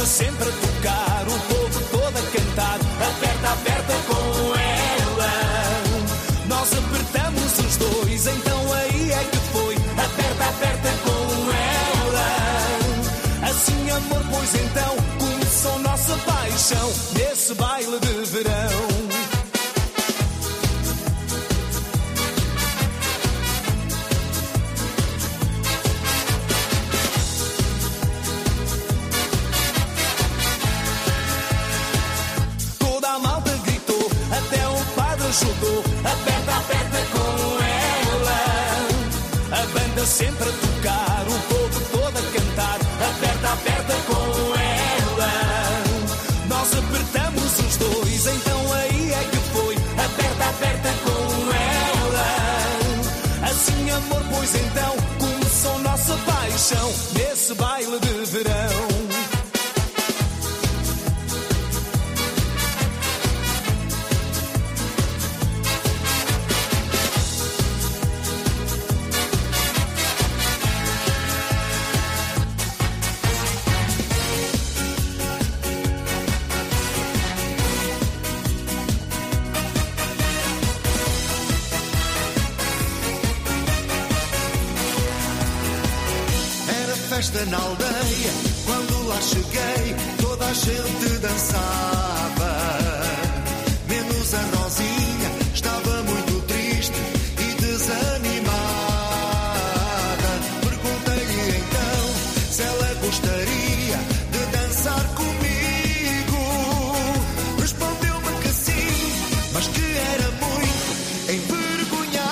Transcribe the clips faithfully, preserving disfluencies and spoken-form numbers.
sempre a tocar, o povo todo a cantar. Aperta, aperta com ela. Nós apertamos os dois, então aí é que foi. Aperta, aperta com ela. Assim, amor, pois então começou nossa paixão nesse baile de verão. Ajudou, aperta, aperta com ela. A banda sempre a tocar, o povo todo a cantar. Aperta, aperta com ela. Nós apertamos os dois, então aí é que foi. Aperta, aperta com ela. Assim, amor, pois então começou nossa paixão nesse baile de verão. Festa na aldeia, quando lá cheguei, toda a gente dançava, menos a Rosinha, estava muito triste e desanimada. Perguntei-lhe então se ela gostaria de dançar comigo. Respondeu-me que sim, mas que era muito envergonhada.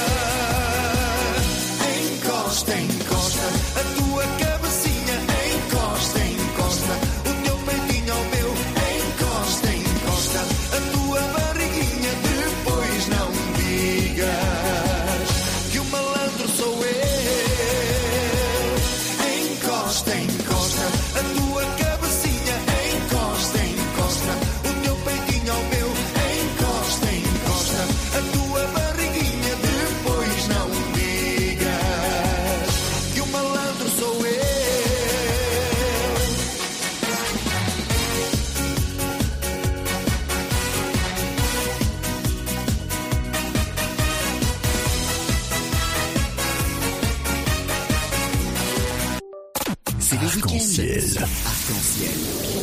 Encosta, encosta a tua cabecinha, encosta, encosta o teu peitinho ao meu, encosta, encosta a tua barriguinha, depois não digas que o malandro sou eu. Encosta, encosta a tua cabecinha, encosta, encosta o teu peitinho ao meu, encosta, encosta a tua barriguinha, depois não digas que o malandro sou eu. C'est le week-end. Arc-en-ciel.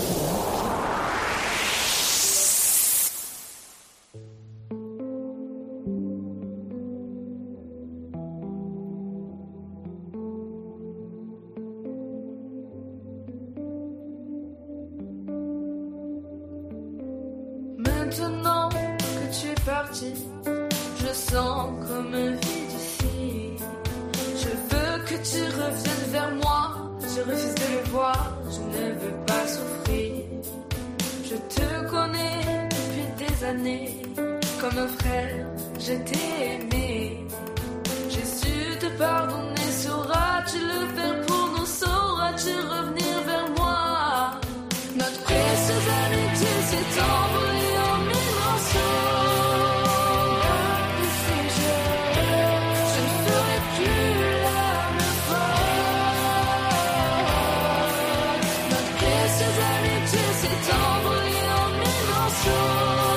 Maintenant que tu es parti, je sens comme un vide ici. Je veux que tu reviennes vers moi. Je refuse de le voir, je ne veux pas souffrir. Je te connais depuis des années, comme un frère, je t'ai aimé. J'ai su te pardonner, sauras-tu le faire pour nous? Sauras-tu revenir vers moi? Notre précieuse amitié s'est envolée en mille morceaux. Et si je, je ne ferai plus la même fois. Notre précieuse amitié s'est envolée en mille morceaux.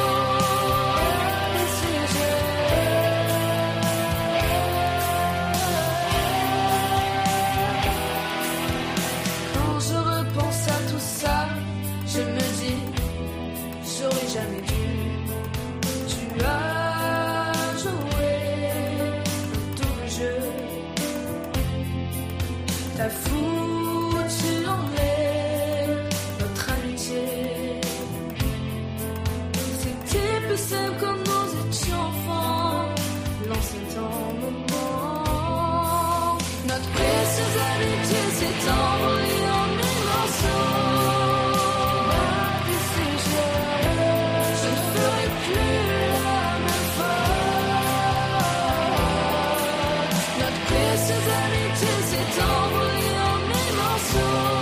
Et si je, quand je repense à tout ça, je me dis, j'aurais jamais dû. Tu as joué un double jeu. T'as foutu en l'air notre amitié. C'était plus simple quand nous étions enfants. L'ancien temps moment. Notre précieuse amitié s'est envolée en mille morceaux. Et si je, je ne ferai plus la même fois. Notre précieuse amitié s'est envolée en mille morceaux.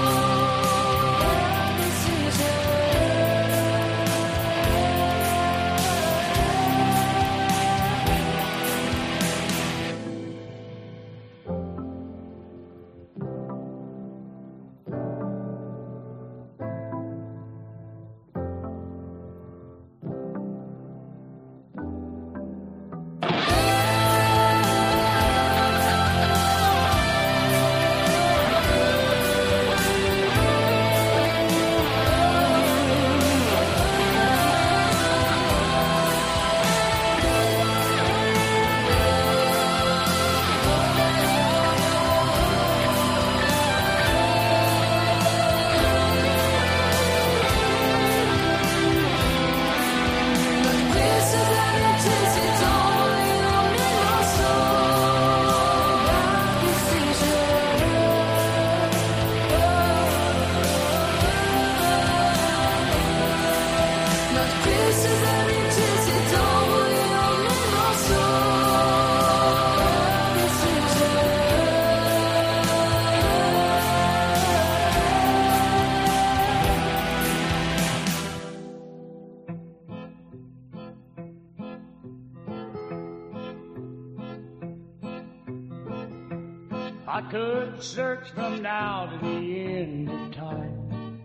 I could search from now to the end of time,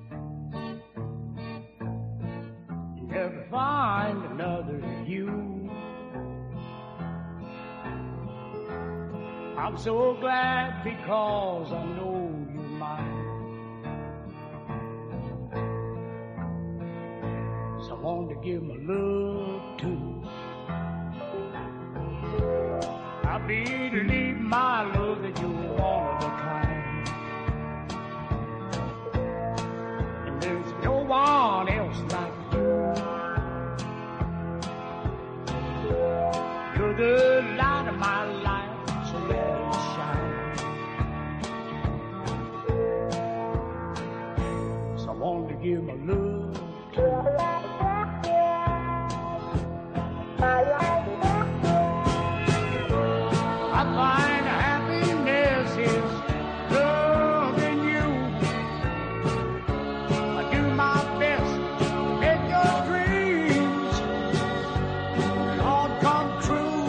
never find another you. I'm so glad because I know you're mine. Someone to give my love to. I believe my love that you're one of a kind, and there's no one else like you. You're the light of my life, so let it shine. Someone to give my love to. I find happiness is loving you. I do my best to make your dreams all come true.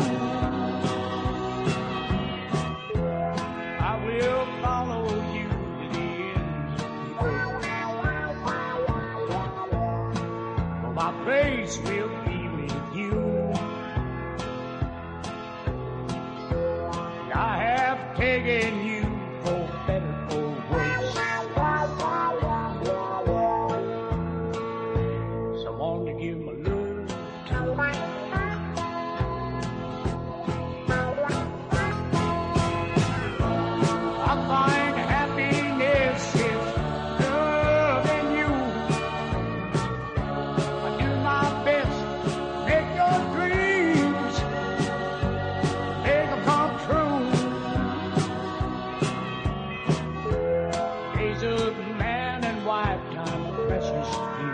I will follow you to the ends of the earth. For my place will be with you. I have taken you for better or worse. Someone to give my love to. I find happiness is loving you. I do my best to make your dreams, make them come true. Days of man and wife time are precious few.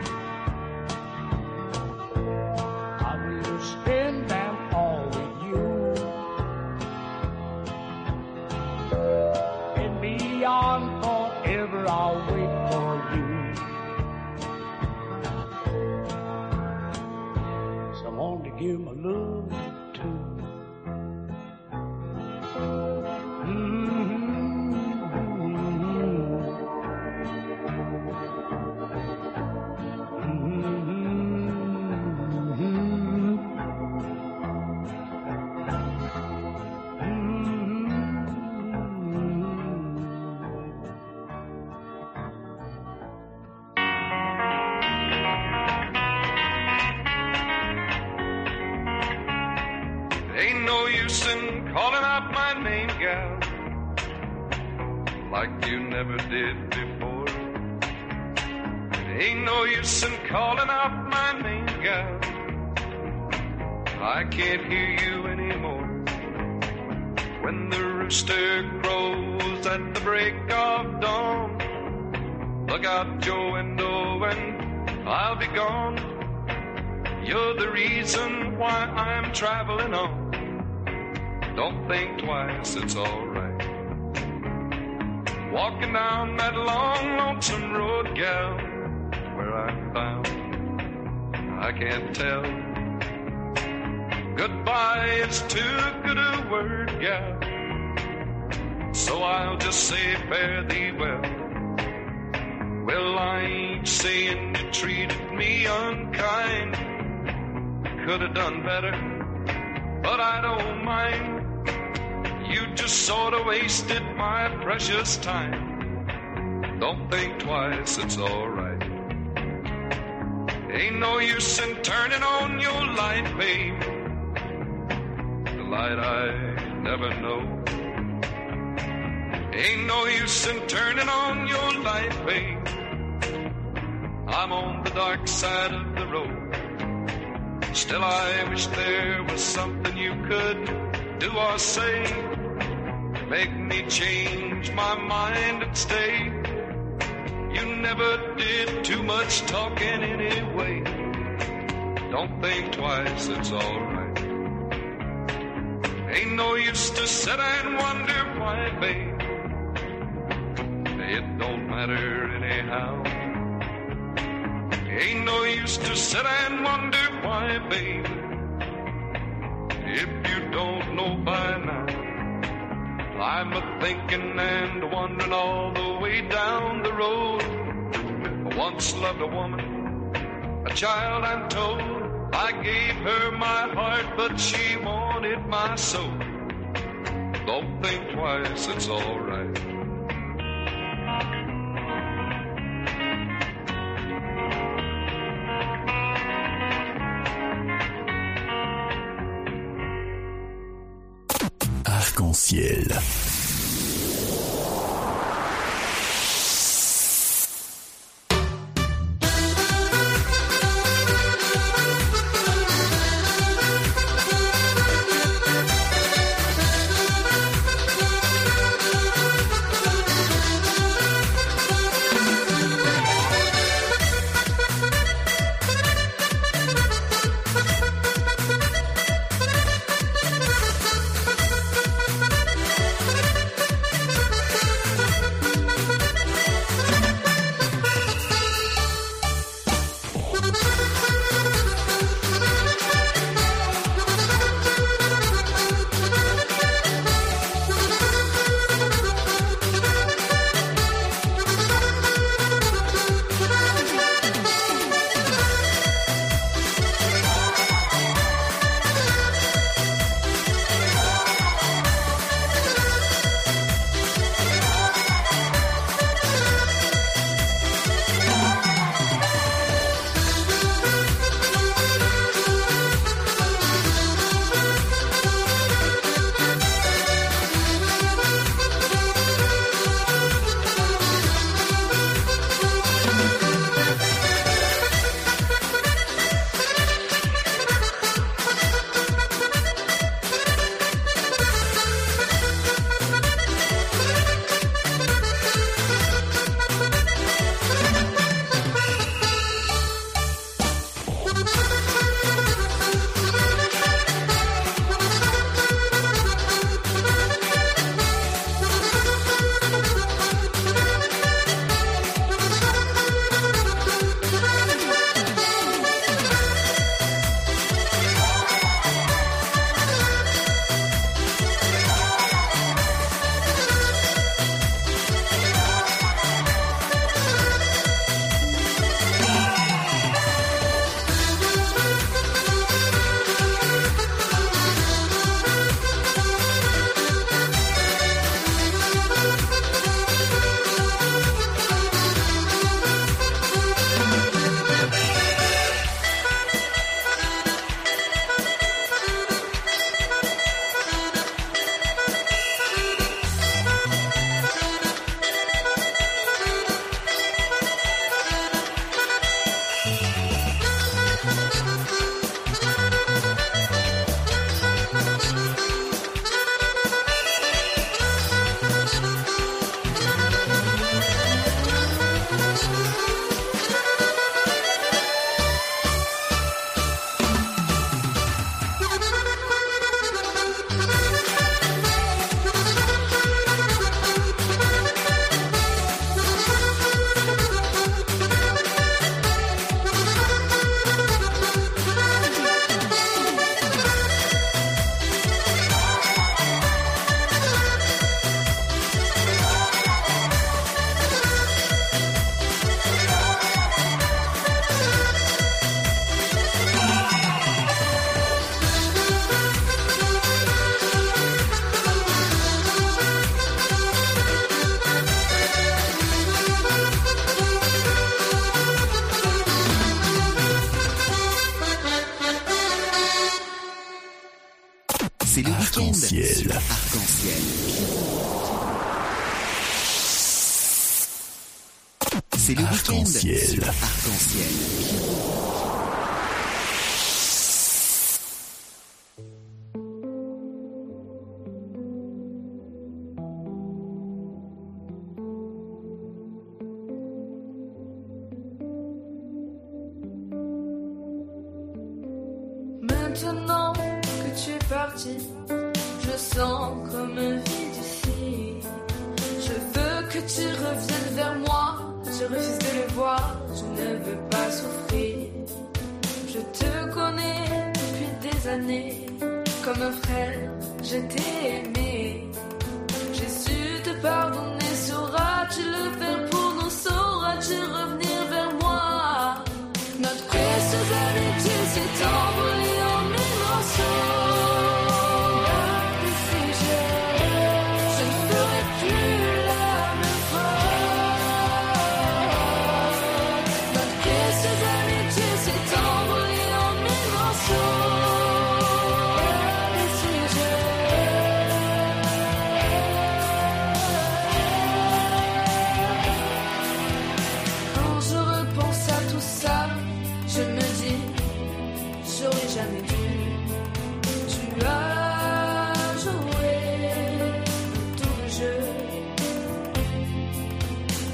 I will spend them all with you. And beyond forever I'll wait for you. Someone to give my love to. Ain't no use in calling out my name, gal, like you never did before. Ain't no use in calling out my name, gal, I can't hear you anymore. When the rooster crows at the break of dawn, look out your window and I'll be gone. You're the reason why I'm traveling on. Don't think twice, it's alright. Walking down that long, lonesome road, gal, where I'm bound, I can't tell. Goodbye is too good a word, gal, so I'll just say fare thee well. Well, I ain't saying you treated me unkind, could have done better, but I don't mind. You just sort of wasted my precious time. Don't think twice, it's alright. Ain't no use in turning on your light, babe, the light I never know. Ain't no use in turning on your light, babe, I'm on the dark side of the road. Still I wish there was something you could do or say, make me change my mind and stay. You never did too much talking anyway. Don't think twice, it's alright. Ain't no use to sit and wonder why, babe, it don't matter anyhow. Ain't no use to sit and wonder why, babe, if you don't know by now. I'm a thinking and wondering all the way down the road. I once loved a woman, a child I'm told. I gave her my heart, but she wanted my soul. Don't think twice, it's alright. Arc-en-ciel. C'est le week-end sur Arc-en-ciel. C'est le week-end sur Arc-en-ciel. Maintenant que tu es parti, je sens comme un vide ici. Je veux que tu reviennes vers moi. Je refuse de le voir, je ne veux pas souffrir. Je te connais depuis des années. Comme un frère, je t'ai aimé.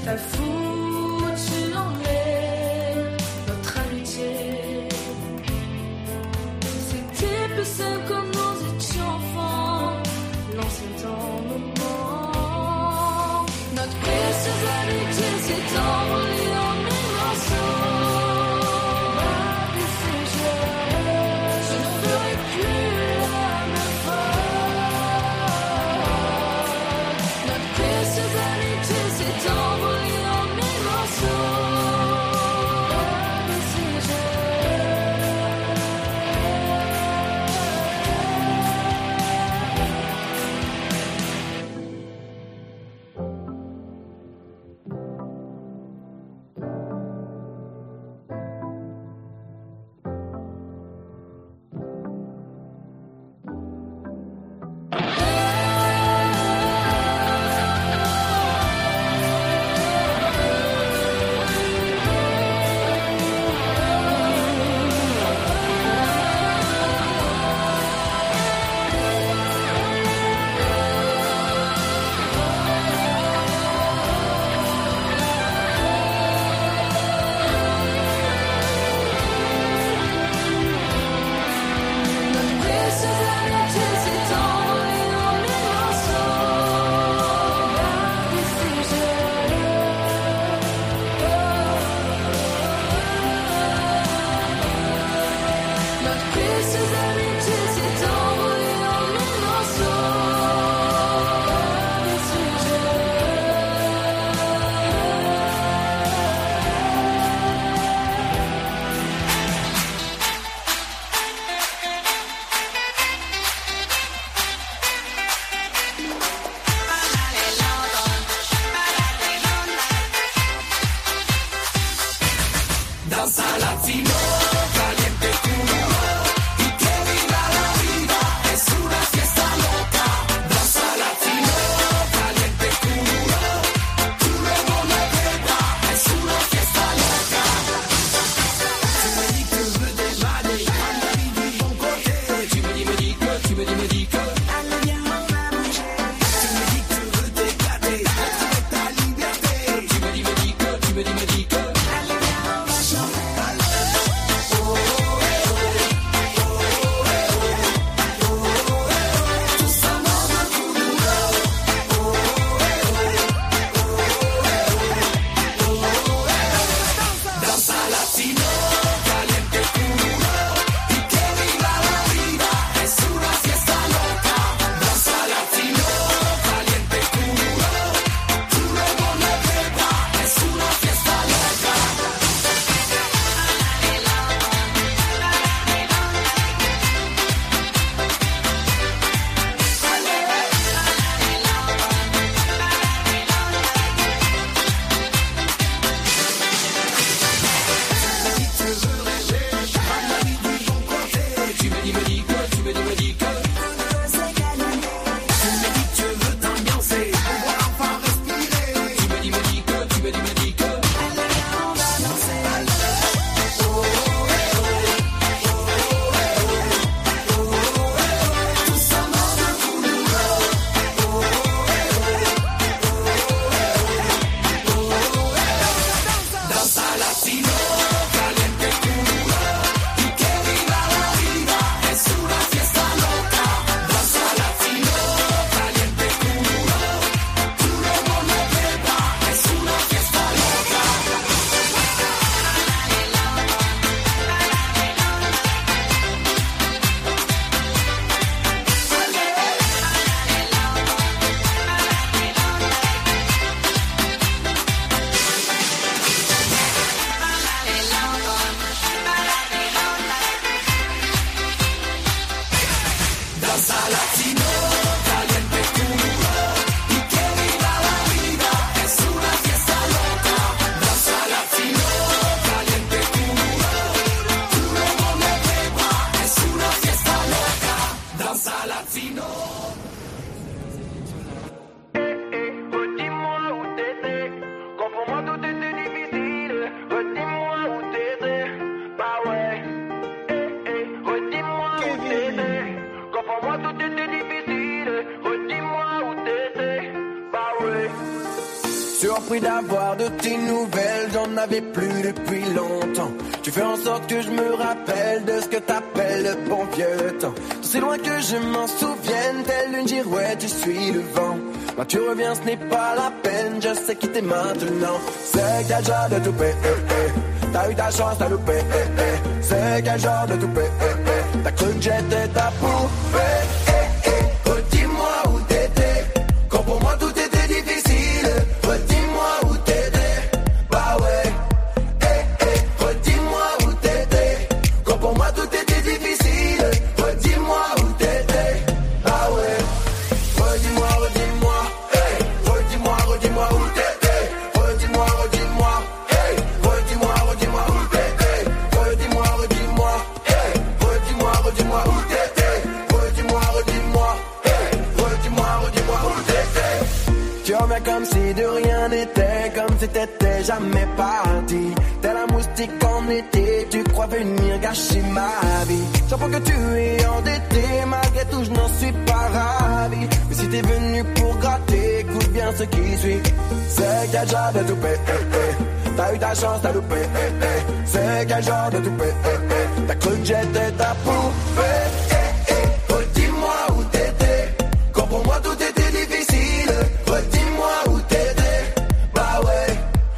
T'as foutu en l'air notre amitié. C'était plus simple quand nous étions enfants. L'ancien temps moment. Notre précieuse amitié s'est envolée en mille morceaux. Je ne ferai plus la même fois. Notre précieuse amitié s'est envolée en mille morceaux. Si je Surpris d'avoir de tes nouvelles, j'en avais plus depuis longtemps. Tu fais en sorte que je me rappelle de ce que t'appelles le bon vieux temps. C'est loin que je m'en souvienne, telle une girouette, tu suis le vent. Quand tu reviens, ce n'est pas la peine, je sais quitter maintenant. C'est quel genre de toupet, eh, eh. T'as eu ta chance, t'as loupé, eh, eh. C'est quel genre de toupet, eh, eh. T'as cru que j'étais ta poupée, eh, eh. Redis-moi où t'étais, quand pour moi tout était difficile. Redis-moi où t'étais, bah ouais. Eh, eh. Redis-moi où t'étais, quand pour moi tout était difficile. Redis-moi où t'étais, bah ouais. Redis-moi, redis-moi, hey. Redis-moi, redis-moi où t'étais. Redis-moi, redis-moi, hey. Redis-moi, redis-moi où t'étais. Redis-moi, redis-moi, hey. Redis-moi, redis-moi où t'étais. Redis-moi, redis-moi, hey. Redis-moi, redis-moi où t'étais. Tu reviens comme si de rien n'était, comme si t'étais jamais parti. T'es la moustique en été, tu crois venir gâcher ma vie. J'apprends que tu es endetté, malgré tout je n'en suis pas ravi. Mais si t'es venu pour gratter, écoute bien ce qui suit. C'est quel genre de toupet, eh, eh. T'as eu ta chance, t'as loupé, eh, eh. C'est quel genre de toupet, eh, eh. T'as cru que j'étais ta poupée, eh, eh. Redis-moi où t'étais, quand pour moi tout était difficile. Redis-moi où t'étais, bah ouais.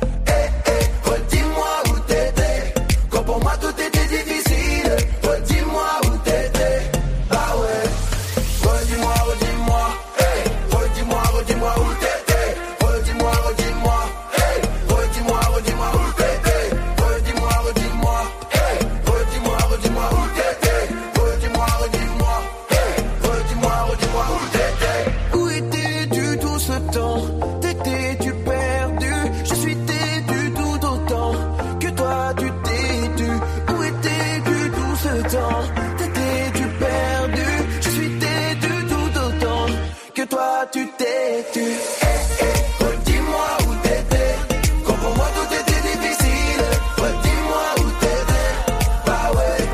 Eh, eh. Redis-moi où t'étais, quand pour moi tout était difficile. Redis-moi où t'étais, bah ouais. Redis-moi, redis-moi, hey. Redis-moi, redis-moi où t'étais. Redis-moi, redis-moi, hey. Redis-moi, redis-moi où t'étais. Redis-moi, redis-moi, hey. Redis-moi, redis-moi où t'étais. Redis-moi, redis-moi, hey. Redis-moi, redis-moi où t'étais. Où étais-tu tout ce temps? T'étais-tu perdu? Je suis têtu tout autant que toi tu t'es tu. Où étais-tu tout ce temps? T'étais-tu perdu? Je suis têtu tout autant que toi tu t'es tu. Eh, eh. Redis-moi où t'étais, quand pour moi tout était difficile. Redis-moi où t'étais, bah ouais.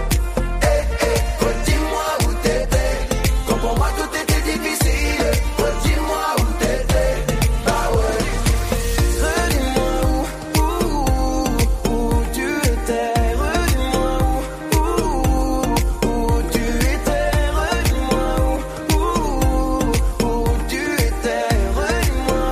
Eh, eh. Redis-moi où t'étais, quand pour moi tout était difficile. Redis-moi où t'étais, bah ouais. Redis-moi où, où, où tu étais. Redis-moi où, où, où tu étais. Redis-moi où, où, où tu étais. Redis-moi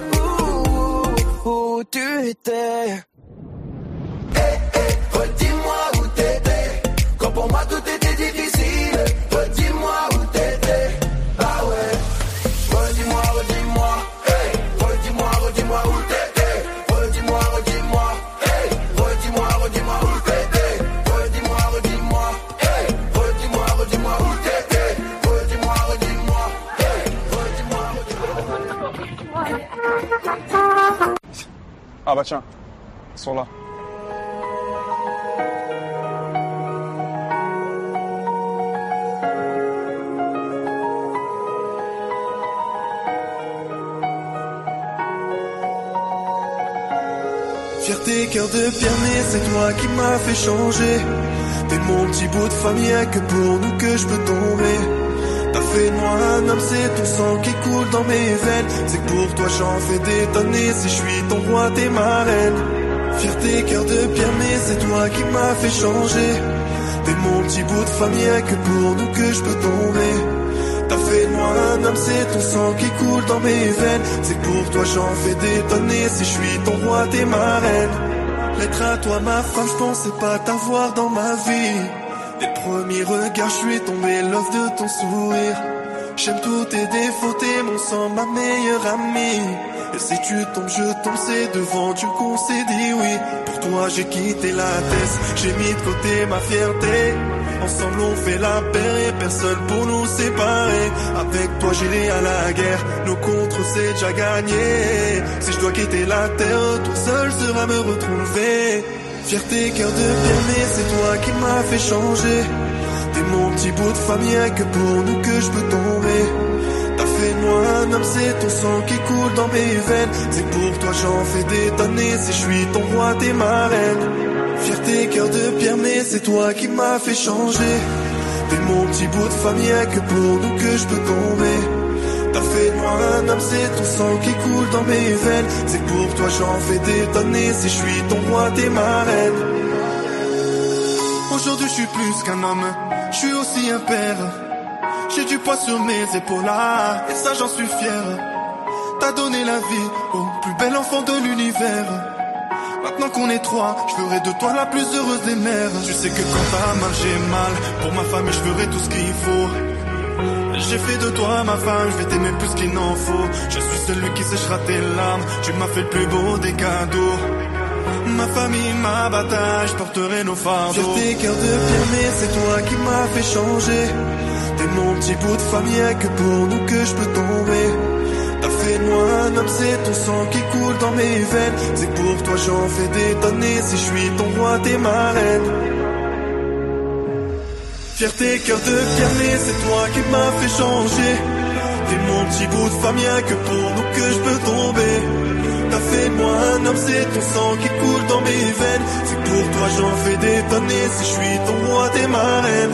où, où, où tu étais. Eh, eh. Redis-moi où t'étais, quand pour moi tout était difficile. Redis-moi où t'étais, bah ouais. Redis-moi, redis-moi, hey. Redis-moi, redis-moi où t'étais. Redis-moi, redis-moi, hey. Redis-moi, redis-moi où t'étais. Redis-moi, redis-moi, hey. Redis-moi, redis-moi où t'étais. Redis-moi, redis-moi, hey. Redis-moi, redis-moi. Ah bah tiens, ils sont là. Fierté, cœur de pierre, mais c'est toi qui m'as fait changer. T'es mon petit bout de famille, y'a que pour nous que je peux tomber. T'as fait de moi un homme, c'est ton sang qui coule dans mes veines. C'est que pour toi j'en fais des tonnes, et si je suis ton roi, t'es ma reine. Fierté, cœur de pierre, mais c'est toi qui m'as fait changer. T'es mon petit bout de famille, y'a que pour nous que je peux tomber. T'as fait de moi un homme, c'est ton sang qui coule dans mes veines. C'est que pour toi j'en fais des tonnes, et si je suis ton roi, t'es ma reine. Lettre à toi ma femme, je pensais pas t'avoir dans ma vie. Des premiers regards, je suis tombé love de ton sourire. J'aime tous tes défauts, t'es mon sang, ma meilleure amie. Et si tu tombes, je tombe, c'est devant Dieu qu'on s'est dit oui. Pour toi j'ai quitté la tête, j'ai mis de côté ma fierté. Ensemble on fait la paix et personne pour nous séparer. Avec toi j'irai à la guerre, nos contre c'est déjà gagné. Si je dois quitter la terre, toi seul sera me retrouver. Fierté, cœur de pierre, mais c'est toi qui m'as fait changer. T'es mon petit bout de famille, y'a que pour nous que je peux tomber. T'as fait de moi un homme, c'est ton sang qui coule dans mes veines. C'est que pour toi j'en fais des tonnes, et si je suis ton roi, t'es ma reine. Fierté, cœur de pierre, mais c'est toi qui m'as fait changer. T'es mon petit bout de famille, y'a que pour nous que je peux tomber. T'as fait de moi un homme, c'est ton sang qui coule dans mes veines. C'est pour toi j'en fais des tonnes. Si je suis ton roi, t'es ma reine. Aujourd'hui je suis plus qu'un homme, je suis aussi un père. J'ai du poids sur mes épaules, ah, et ça j'en suis fier. T'as donné la vie au plus bel enfant de l'univers. Maintenant qu'on est trois, je ferai de toi la plus heureuse des mères. Tu sais que quand t'as mal, j'ai mal. Pour ma famille, je ferai tout ce qu'il faut. J'ai fait de toi ma femme, je vais t'aimer plus qu'il n'en faut. Je suis celui qui séchera tes larmes. Tu m'as fait le plus beau des cadeaux. Ma famille, ma bataille, je porterai nos fardeaux. Fierté, cœur de pierre, mais c'est toi qui m'as fait changer. T'es mon petit bout de famille, y'a que pour nous que je peux tomber. T'as fait de moi un homme, c'est ton sang qui coule dans mes veines. C'est pour toi j'en fais des tonnes. Et si je suis ton roi, t'es ma reine. Fierté, cœur de pierre, mais c'est toi qui m'as fait changer. T'es mon petit bout de famille, y'a que pour nous que je peux tomber. T'as fait de moi un homme, c'est ton sang qui coule dans mes veines. C'est pour toi j'en fais des tonnes. Et si je suis ton roi, t'es ma reine.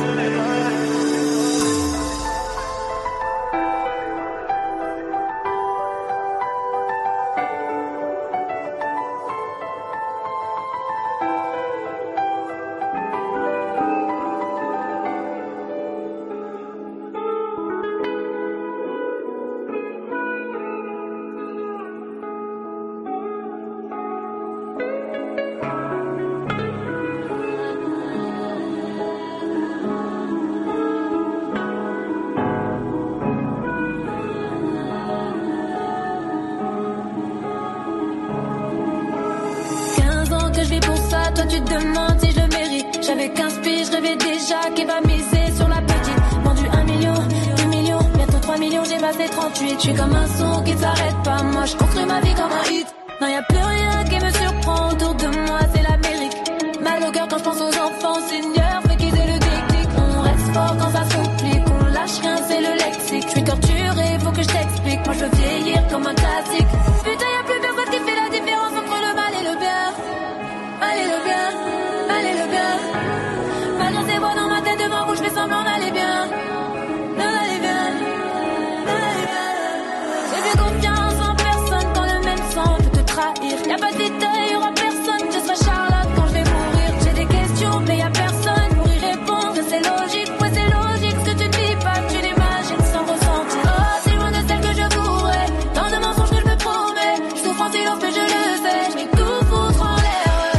Toi tu te demandes si je le mérite. J'avais quinze piges, je rêvais déjà qu'il va miser sur la petite. Vendu un million, deux millions, bientôt trois millions, j'ai passé trente-huit. Je suis comme un son qui ne s'arrête pas, moi je construis ma vie comme un hit. Non y'a plus rien qui me surprend autour de moi, c'est l'Amérique. Mal au cœur quand je pense aux enfants, Seigneur, fais qu'ils aient le déclic. On reste fort quand ça se complique, on lâche rien, c'est le lexique. Je suis torturé, faut que je t'explique, moi je veux vieillir comme un classique. Putain y'a plus personne qui fait la différence entre le mal et le bien. Allez le bien, allez le bien. Malgré ces voix dans ma tête devant vous, je fais semblant d'aller bien. D'aller bien, d'aller bien. J'ai plus confiance en personne quand le même sang peut te trahir. Y'a pas de détail, y'aura personne, je serai Charlotte quand je vais mourir. J'ai des questions, mais y'a personne pour y répondre. C'est logique, ouais c'est logique, ce que tu ne dis pas, tu l'imagines sans ressentir. Oh, c'est loin de celle que je voudrais, dans de mensonges que je me promets. Je souffre en silence, mais je le sais, je vais tout foutre en l'air.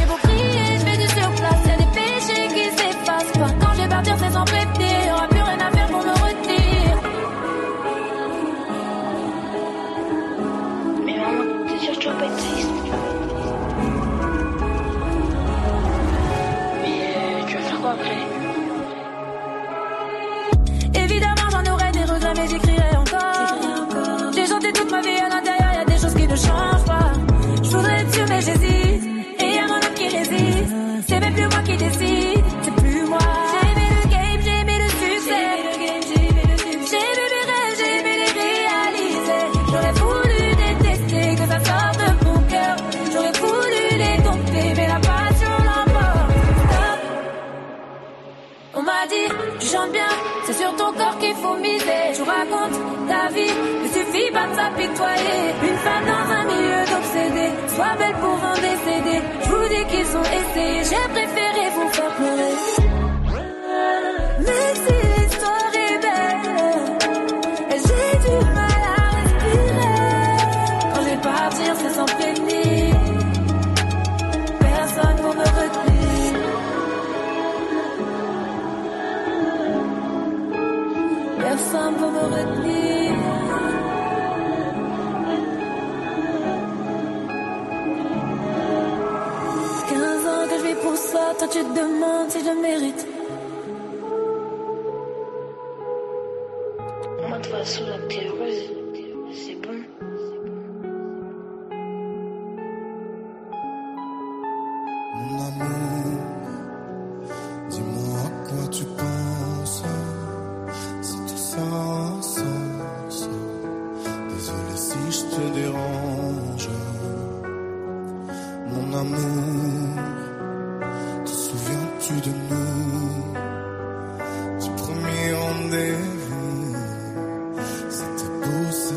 Quand je vais partir c'est sans prévenir, y'aura plus rien à faire pour me retenir. Mais maman, t'es sûre que tu vas pas être triste? Mais euh, tu vas faire quoi après? Évidemment j'en aurais des regrets mais j'écrirai encore. J'ai chanté toute ma vie à l'intérieur, y'a des choses qui ne changent pas. Je voudrais être sûr mais j'hésite, et y'a mon homme qui résiste. C'est même plus moi qui décide, c'est plus moi. J'ai aimé le game, j'ai aimé le succès. J'ai aimé les rêves, j'ai aimé les réaliser. J'aurais voulu détester que ça sorte de mon cœur. J'aurais voulu les dompter, mais la passion l'emporte. Stop. On m'a dit, tu chantes bien, c'est sur ton corps qu'il faut miser. Je vous raconte ta vie, il suffit pas de s'apitoyer. Une femme dans un milieu d'obsédés, sois belle pour en décéder. Je vous dis qu'ils ont essayé, j'ai préféré vous faire pleurer. Mais si l'histoire est belle, et j'ai du mal à respirer. Quand je vais partir, c'est sans prévenir. Personne pour me retenir. Personne pour me retenir. quinze ans que je vis pour ça, toi tu te demandes si je le mérite. Moi de toute façon là que t'es heureuse, c'est bon. Mon amour, dis-moi à quoi tu penses. C'est tout ça, ça, ça. Désolé si je te dérange. Mon amour, te souviens-tu de nous? Du premier rendez-vous, c'était beau,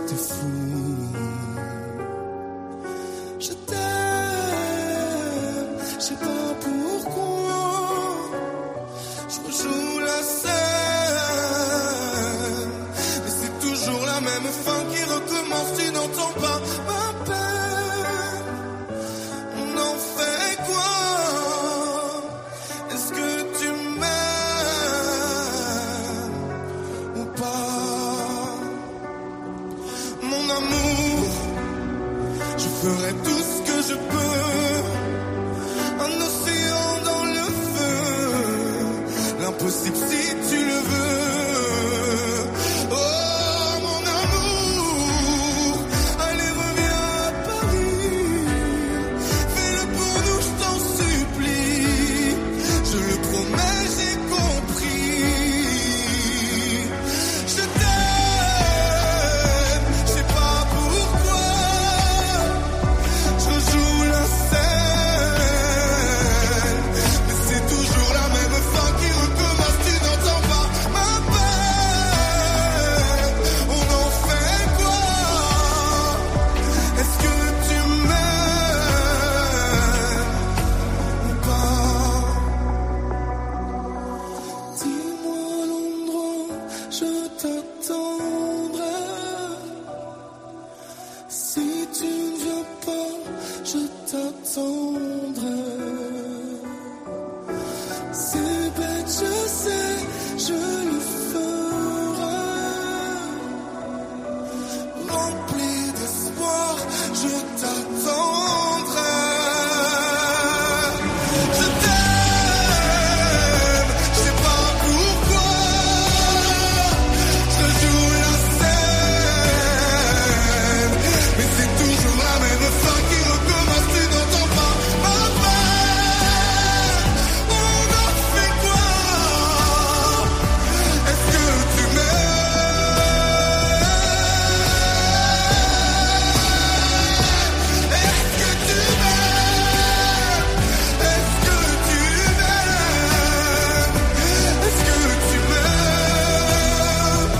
je t'aime, je sais pas pourquoi. Je rejoue la scène, et c'est toujours la même fin qui recommence. Tu n'entends pas ma peine. On en fait quoi? Est-ce que tu m'aimes ou pas? Mon amour, je ferai tout ce que je peux. Un océan dans le feu, l'impossible si tu le veux. Oh mon amour, allez reviens à Paris. Fais-le pour nous, je t'en supplie. Je le promets, j'ai compris. Je t'aime, je sais pas pourquoi. Je joue la scène, mais c'est toujours la même fin qui recommence. Tu n'entends pas ma peine. On en fait quoi? Est-ce que tu m'aimes ou pas? Dis-moi l'endroit, je t'attendrai. Si tu ne viens pas, je t'attendrai. C'est bête, je sais, je le ferai. Rempli d'espoir, je t'attendrai. Je t'aime, je sais pas pourquoi. Je joue la scène, mais c'est toujours la même fin qui recommence. Tu n'entends pas ma peine. On en fait quoi? Est-ce que tu m'aimes? Est-ce que tu m'aimes? Est-ce que tu m'aimes? Est-ce que tu m'aimes?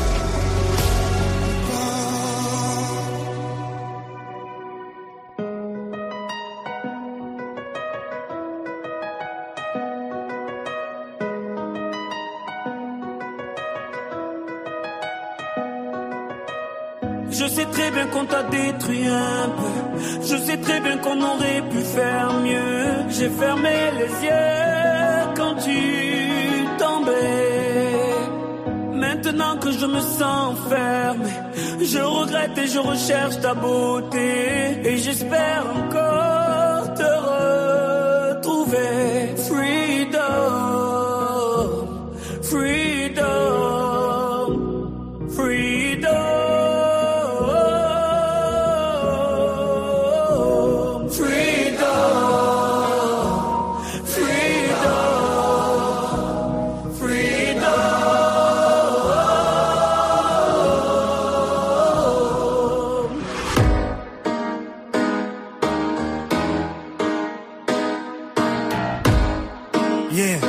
Je sais très bien qu'on t'a détruit un peu. Je sais très bien qu'on aurait pu faire mieux. J'ai fermé les yeux quand tu tombais. Maintenant que je me sens fermé, je regrette et je recherche ta beauté. Et j'espère encore te retrouver. Freedom, freedom, freedom. Yeah.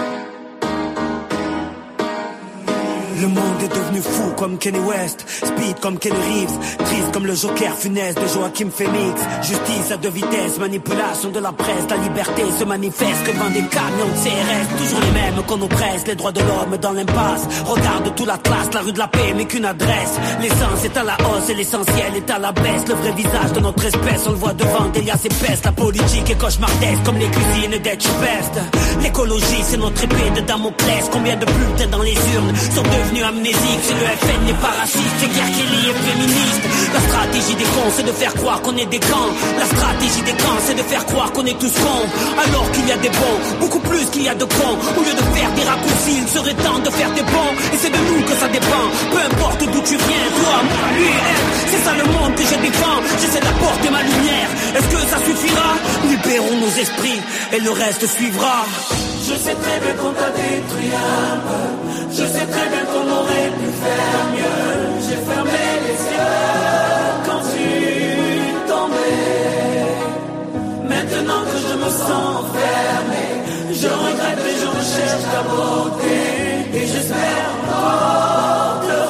Le monde est devenu fou comme Kanye West, speed comme Kenny Reeves, triste comme le Joker funeste de Joaquin Phoenix. Justice à deux vitesses, manipulation de la presse, la liberté se manifeste que devant des camions de C R S. Toujours les mêmes qu'on oppresse, les droits de l'homme dans l'impasse. Regarde tout l'Atlas, la rue de la paix mais qu'une adresse. L'essence est à la hausse et l'essentiel est à la baisse. Le vrai visage de notre espèce, on le voit devant des liasses épaisses. La politique est cauchemardesque comme les cuisines d'Edge Best. L'écologie c'est notre épée de Damoclès. Combien de bulletins dans les urnes sont devenus amnésiques? Si le F N n'est pas raciste, c'est Pierre Kelly est féministe. La stratégie des cons c'est de faire croire qu'on est des camps. La stratégie des camps c'est de faire croire qu'on est tous cons. Alors qu'il y a des bons, beaucoup plus qu'il y a de cons. Au lieu de faire des raccourcis, il serait temps de faire des bons. Et c'est de nous que ça dépend, peu importe d'où tu viens. Toi, moi, lui, elle, c'est ça le monde que je défends. J'essaie d'apporter ma lumière, est-ce que ça suffira? Libérons nos esprits et le reste suivra. Je sais très bien qu'on t'a détruit un peu. Je sais très bien qu'on aurait pu faire mieux. J'ai fermé les yeux quand tu tombais. Maintenant que je me sens fermé, je regrette et je recherche ta beauté. Et j'espère encore te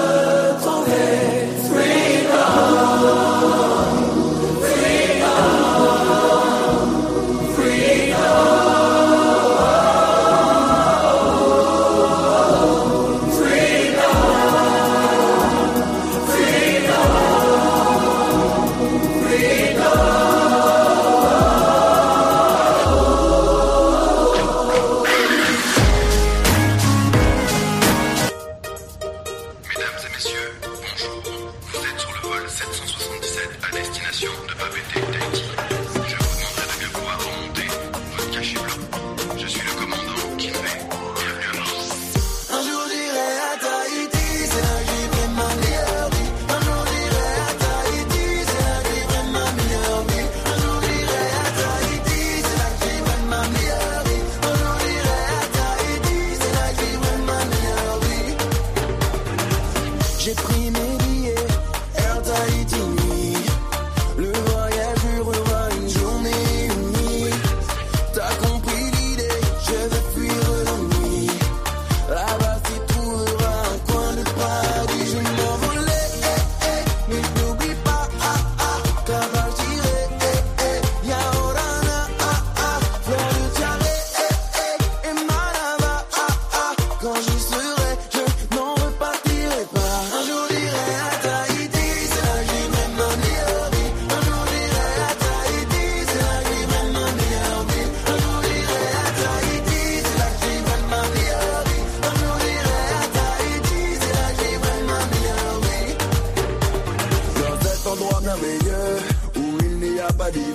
retrouver. Freedom, freedom.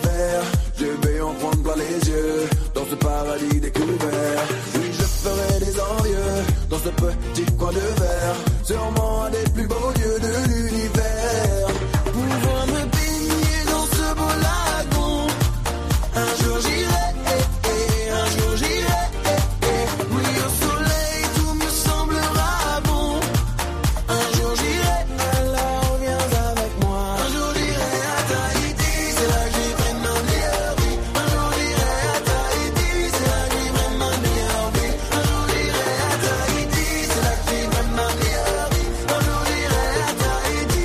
l'hiver. Je vais en prendre plein les yeux dans ce paradis découvert. Oui, je ferai des envieux dans ce petit coin de verre, sûrement un des plus beaux lieux de l'univers. Pouvoir me baigner dans ce beau lagon. Un jour j'irai, eh, eh, un jour j'irai, eh, eh. Oui, au soleil tout me semblera bon. Un jour j'irai, alors viens avec moi. Un jour j'irai à Tahiti, c'est là que j'y ferai ma meilleure vie. Un jour j'irai à Tahiti, c'est là que j'y ferai ma meilleure vie. Un jour j'irai à Tahiti, c'est là que j'y ferai ma meilleure vie. Un jour j'irai à Tahiti,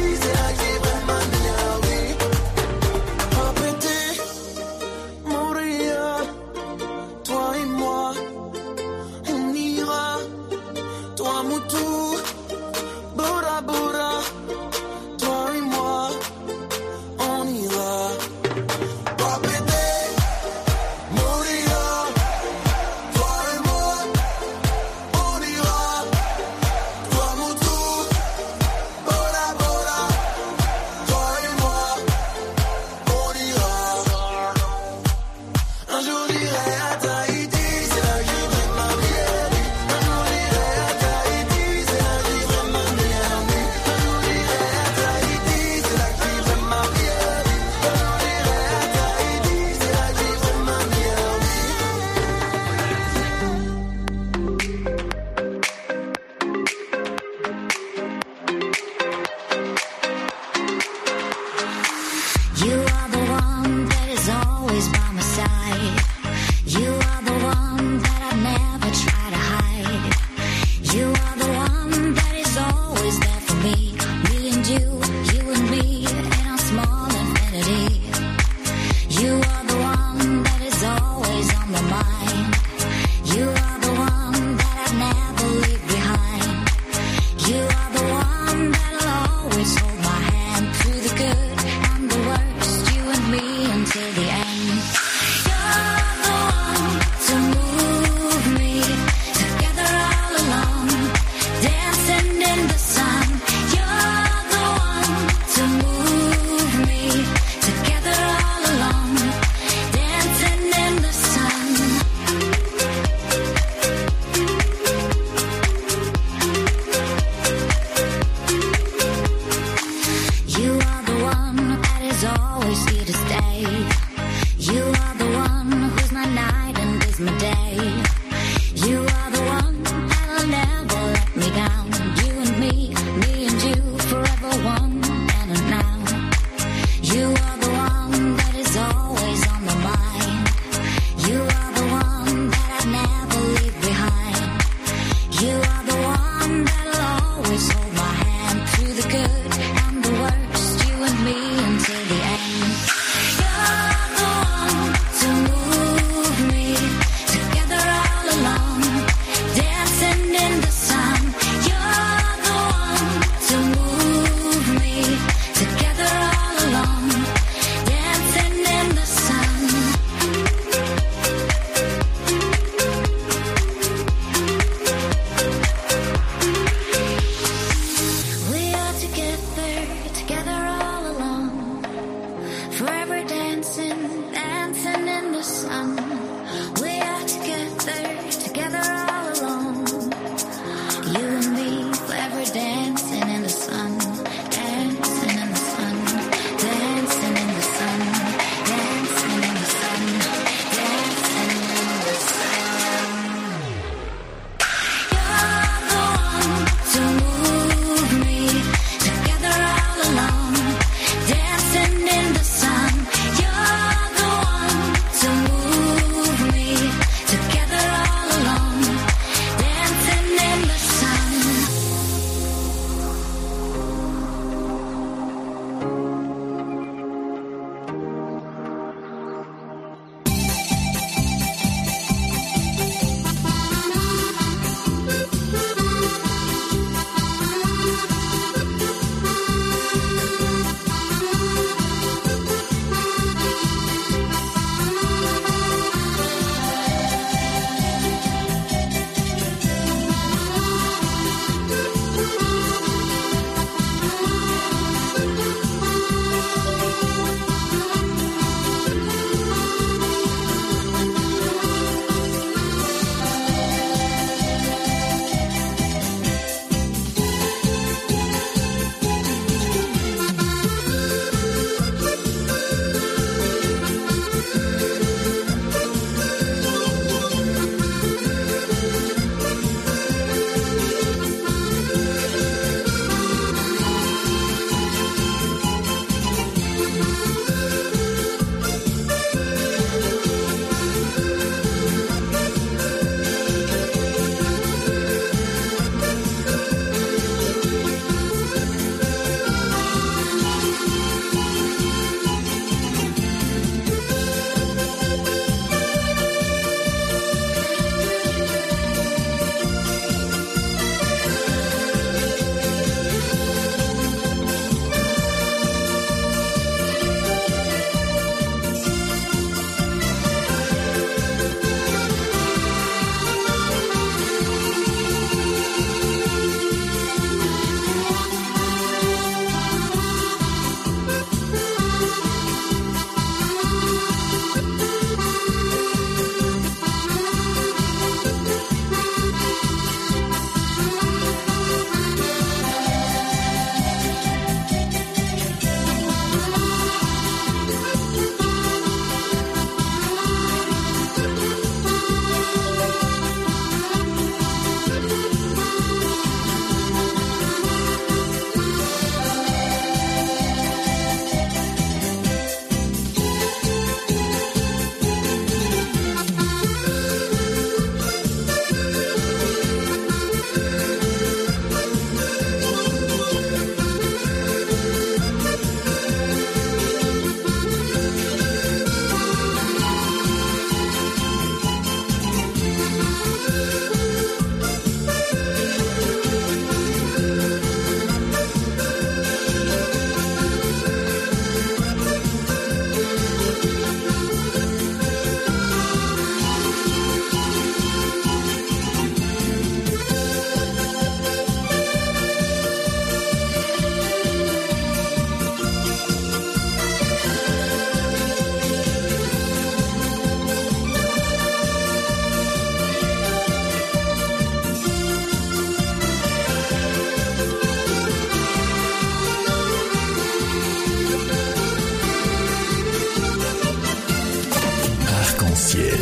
Arc-en-Ciel.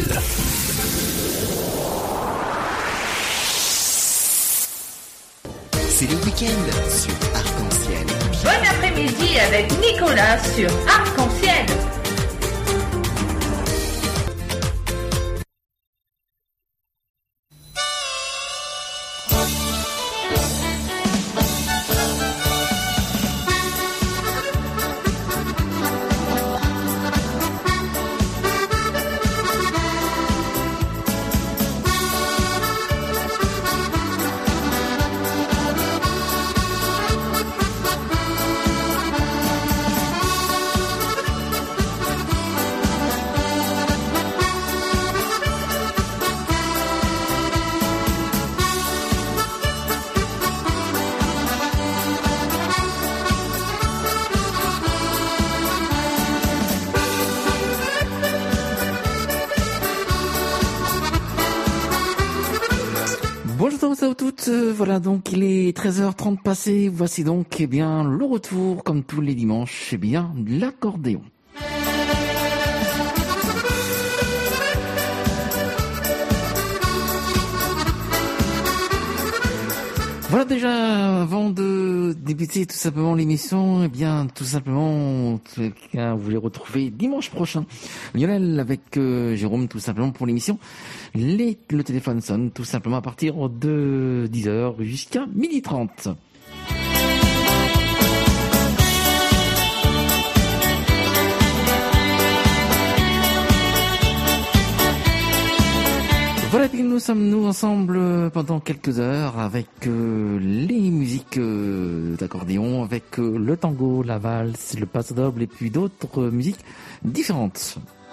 C'est le week-end sur Arc-en-Ciel. Bon après-midi avec Nicolas sur Arc-en-Ciel. Bonjour à toutes, voilà donc il est treize heures trente passé, voici donc eh bien le retour comme tous les dimanches, eh bien l'accordéon. Voilà déjà, avant de débuter tout simplement l'émission, eh bien tout simplement, vous voulez retrouver dimanche prochain Lionel avec euh, Jérôme tout simplement pour l'émission. Les, le téléphone sonne tout simplement à partir de dix heures jusqu'à midi trente. Voilà, et puis nous sommes nous ensemble pendant quelques heures avec euh, les musiques euh, d'accordéon, avec euh, le tango, la valse, le paso doble et puis d'autres euh, musiques différentes.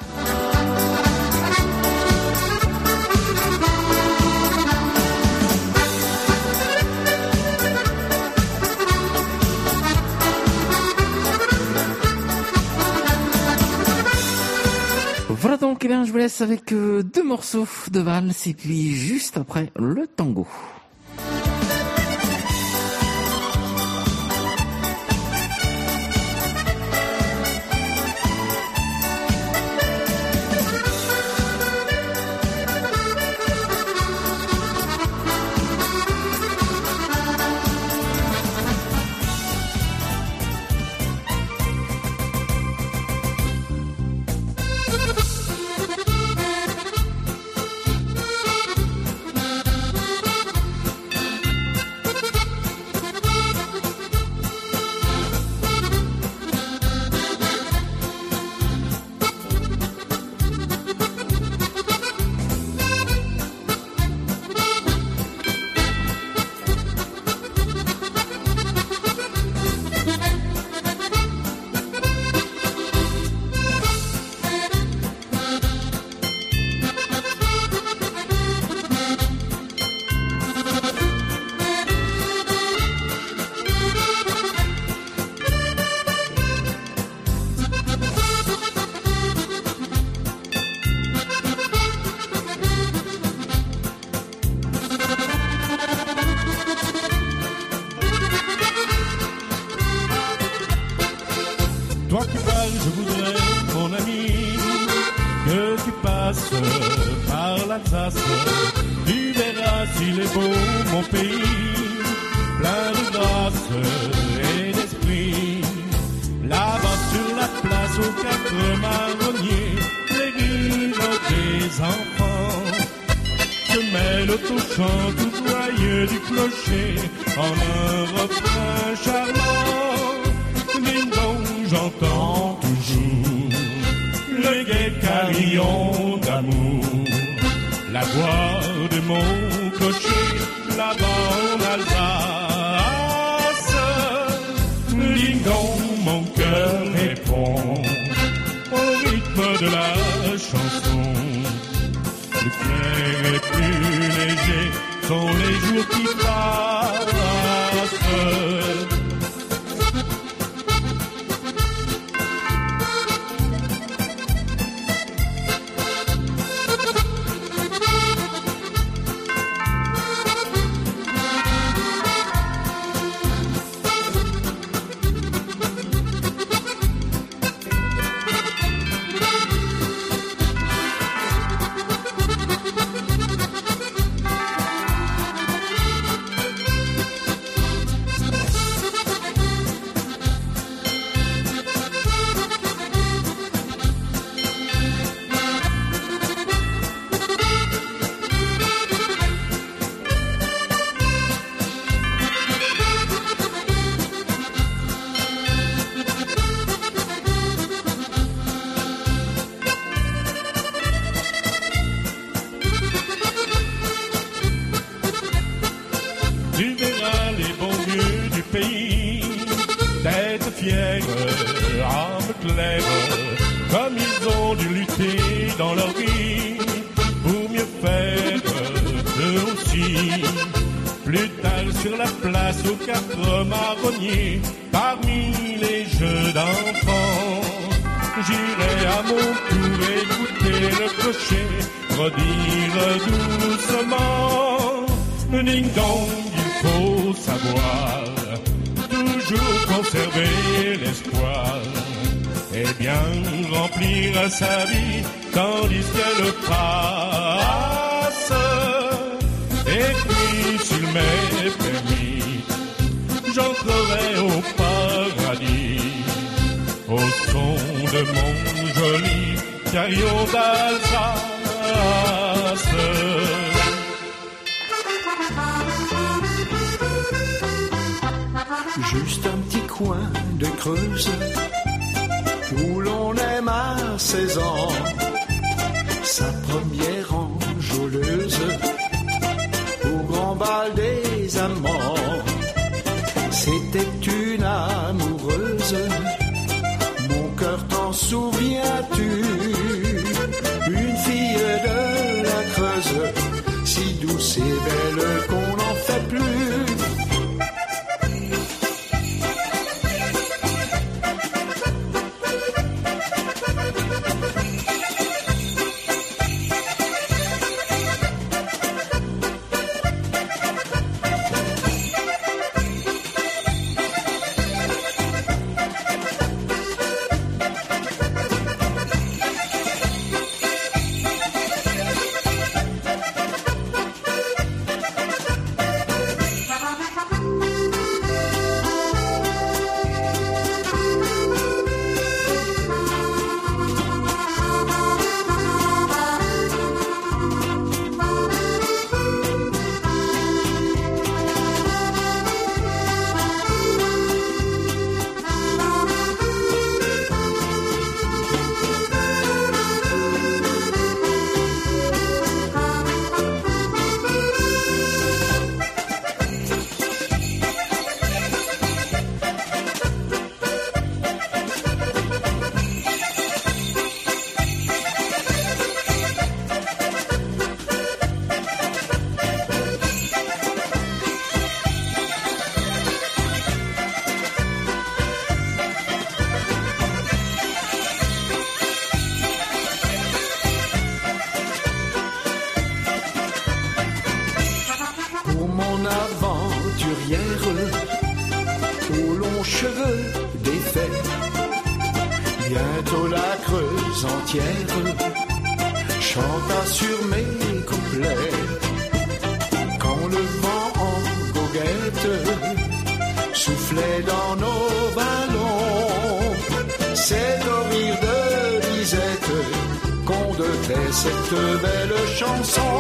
Voilà donc, eh bien, je vous laisse avec euh, deux morceaux de valse et puis juste après le tango. fiers, âme claire, comme ils ont dû lutter dans leur vie pour mieux faire eux aussi. Plus tard sur la place aux quatre marronniers, parmi les jeux d'enfants, j'irai à mon tour écouter le clocher redire doucement. Ding dong, il faut savoir toujours conserver l'espoir et bien remplir sa vie tandis qu'elle passe. Et puis s'il m'est permis, j'entrerai au paradis au son de mon joli carillon d'Alsace. Juste un petit coin de Creuse où l'on aime à seize ans sa première enjôleuse au grand bal des amants. C'était une amoureuse, mon cœur, t'en souviens-tu? Une fille de la Creuse, si douce et belle qu'on n'en fait plus. Chanta sur mes couplets quand le vent en goguette soufflait dans nos ballons. C'est au rire de Lisette qu'on devait cette belle chanson.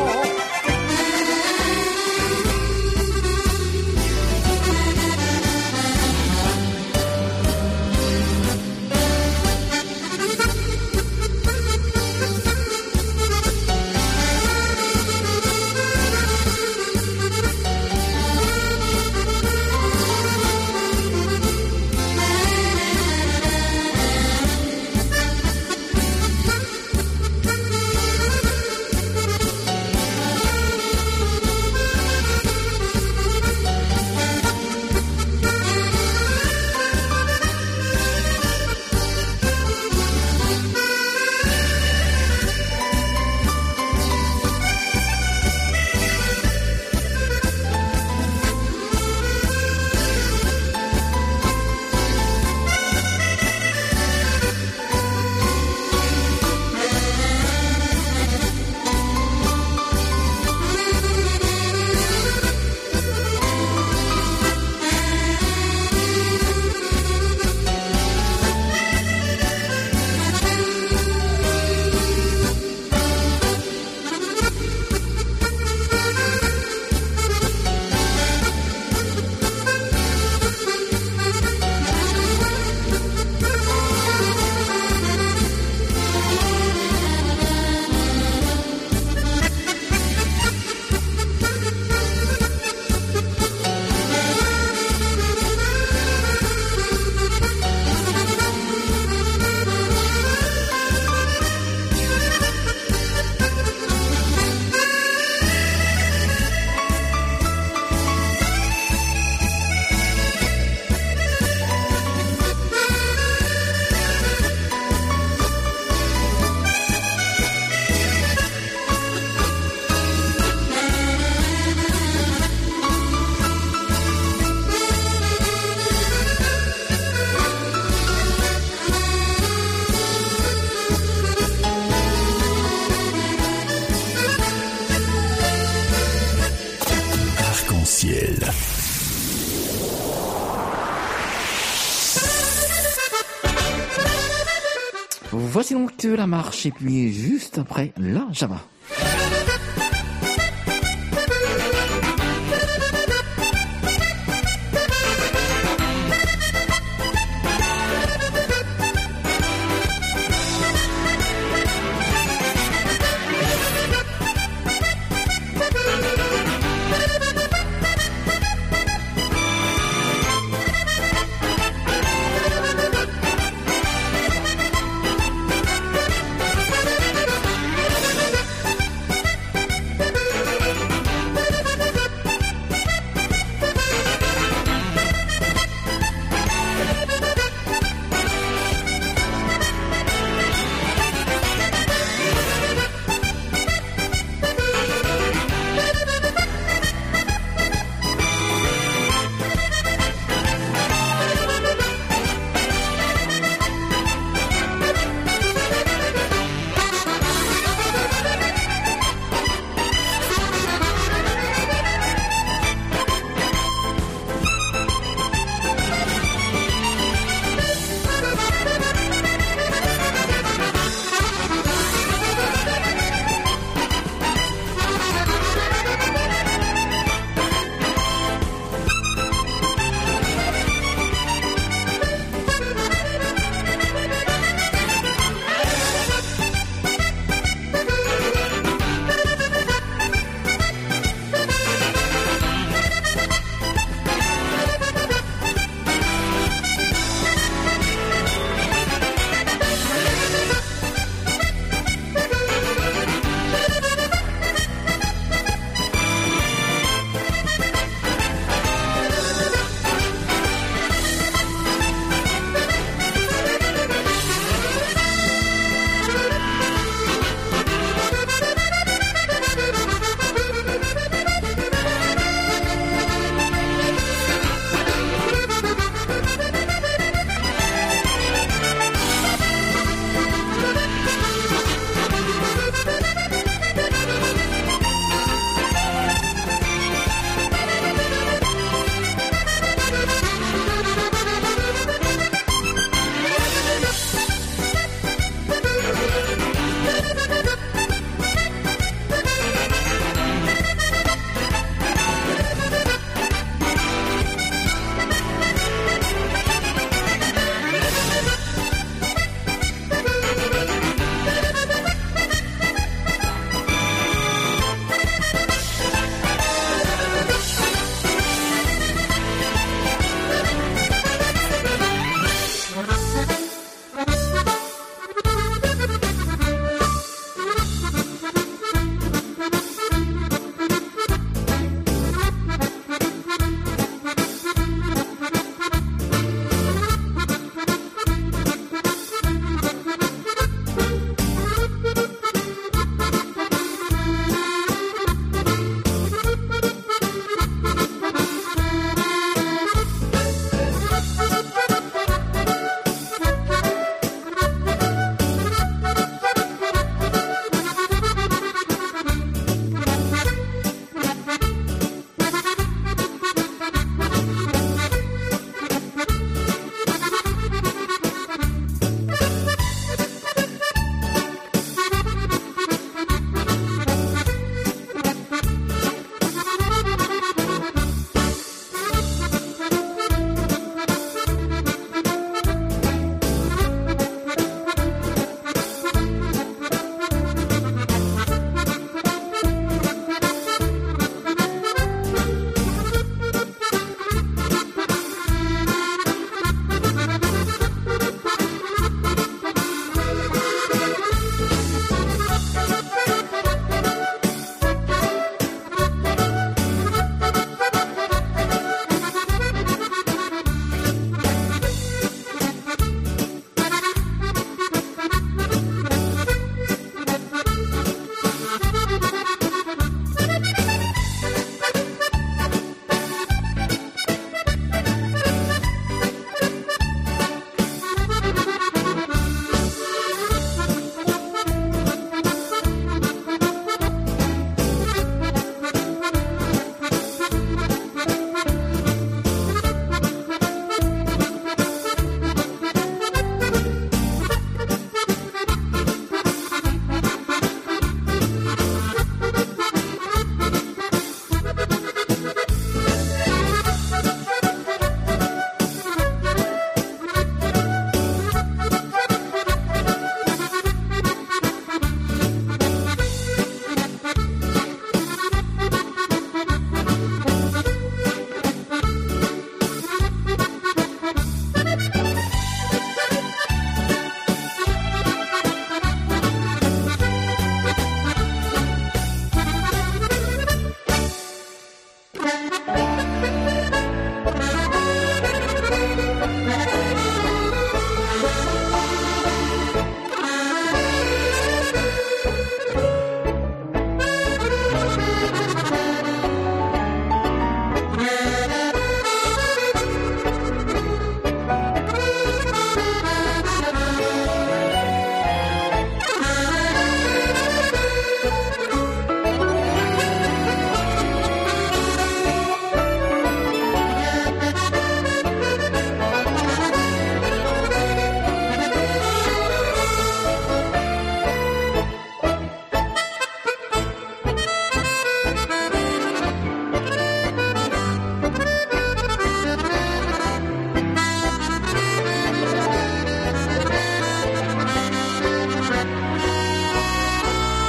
Voici donc la marche et puis juste après la Java.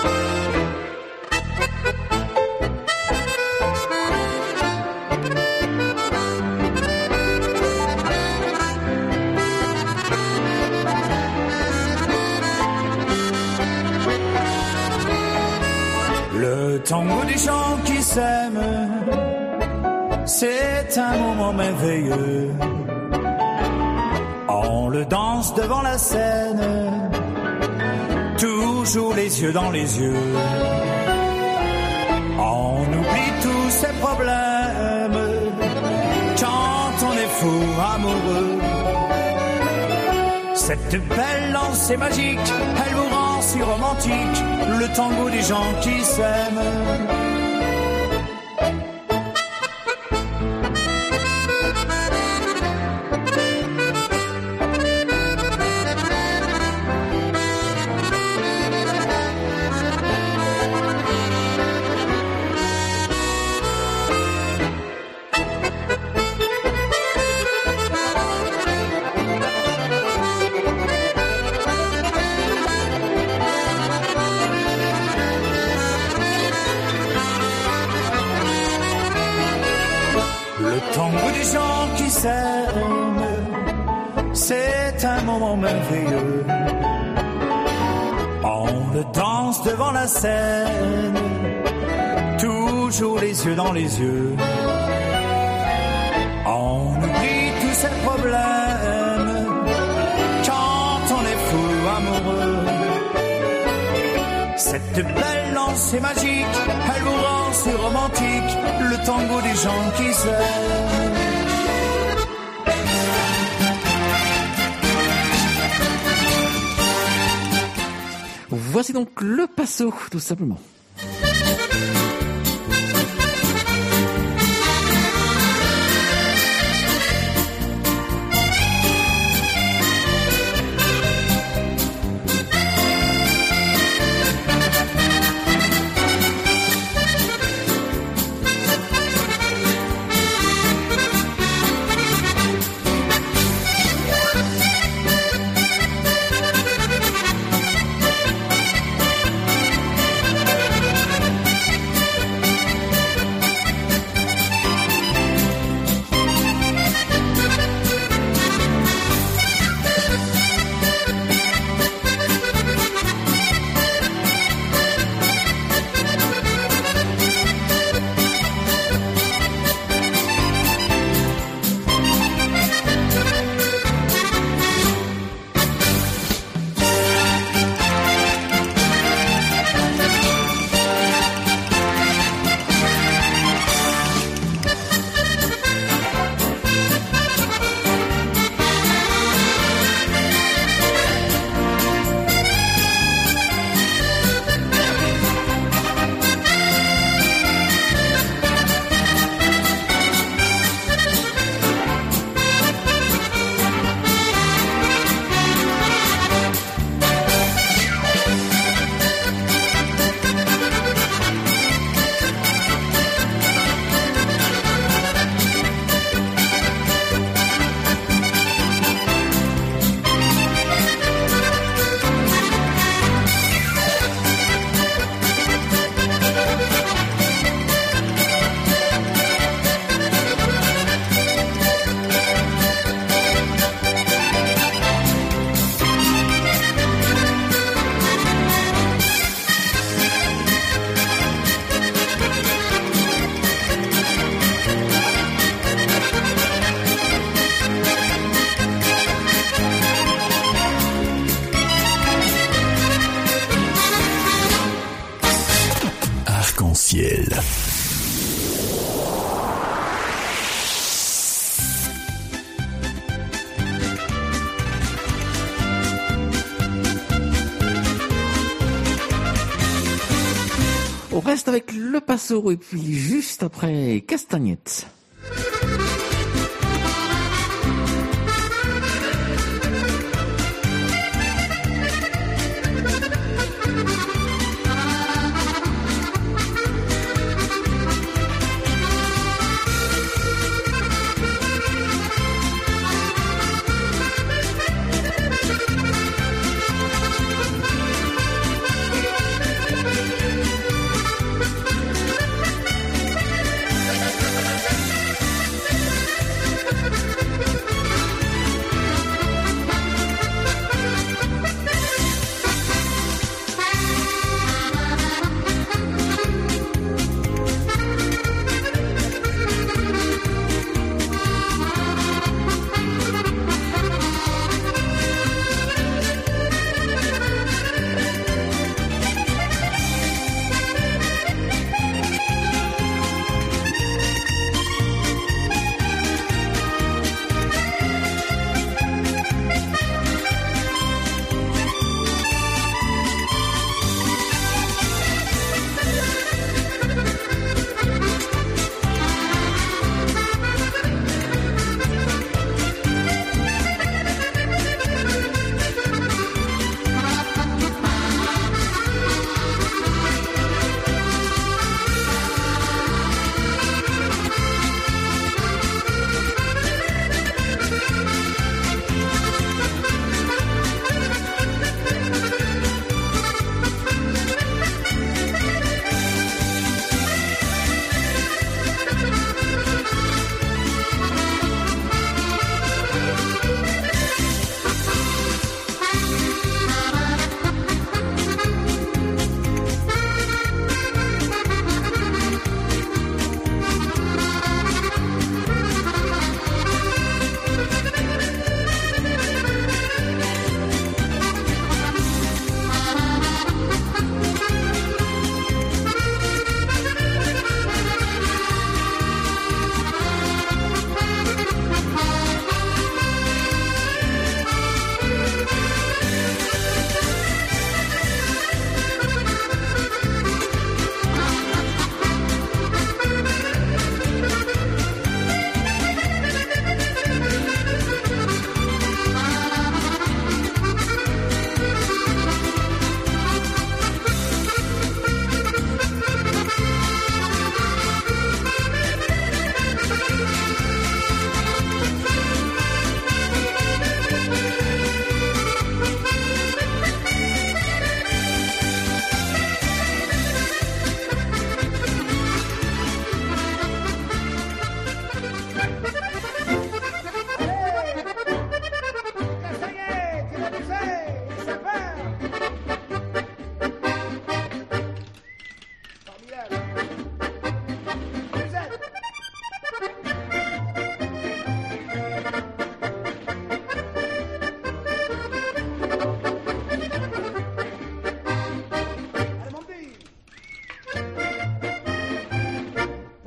Le tango des gens qui s'aiment, c'est un moment merveilleux. On le danse devant la scène, toujours les yeux dans les yeux. On oublie tous ses problèmes quand on est fou amoureux. Cette belle danse est magique, elle vous rend si romantique, le tango des gens qui s'aiment. C'est un moment merveilleux. On le danse devant la scène, toujours les yeux dans les yeux. On oublie tous ses problèmes quand on est fou amoureux. Cette belle danse est magique, elle vous rend si romantique, le tango des gens qui s'aiment. Voici donc le passo, tout simplement. Arc-en-ciel. On reste avec le passo et puis juste après Castagnette.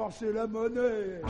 L'or, c'est la monnaie.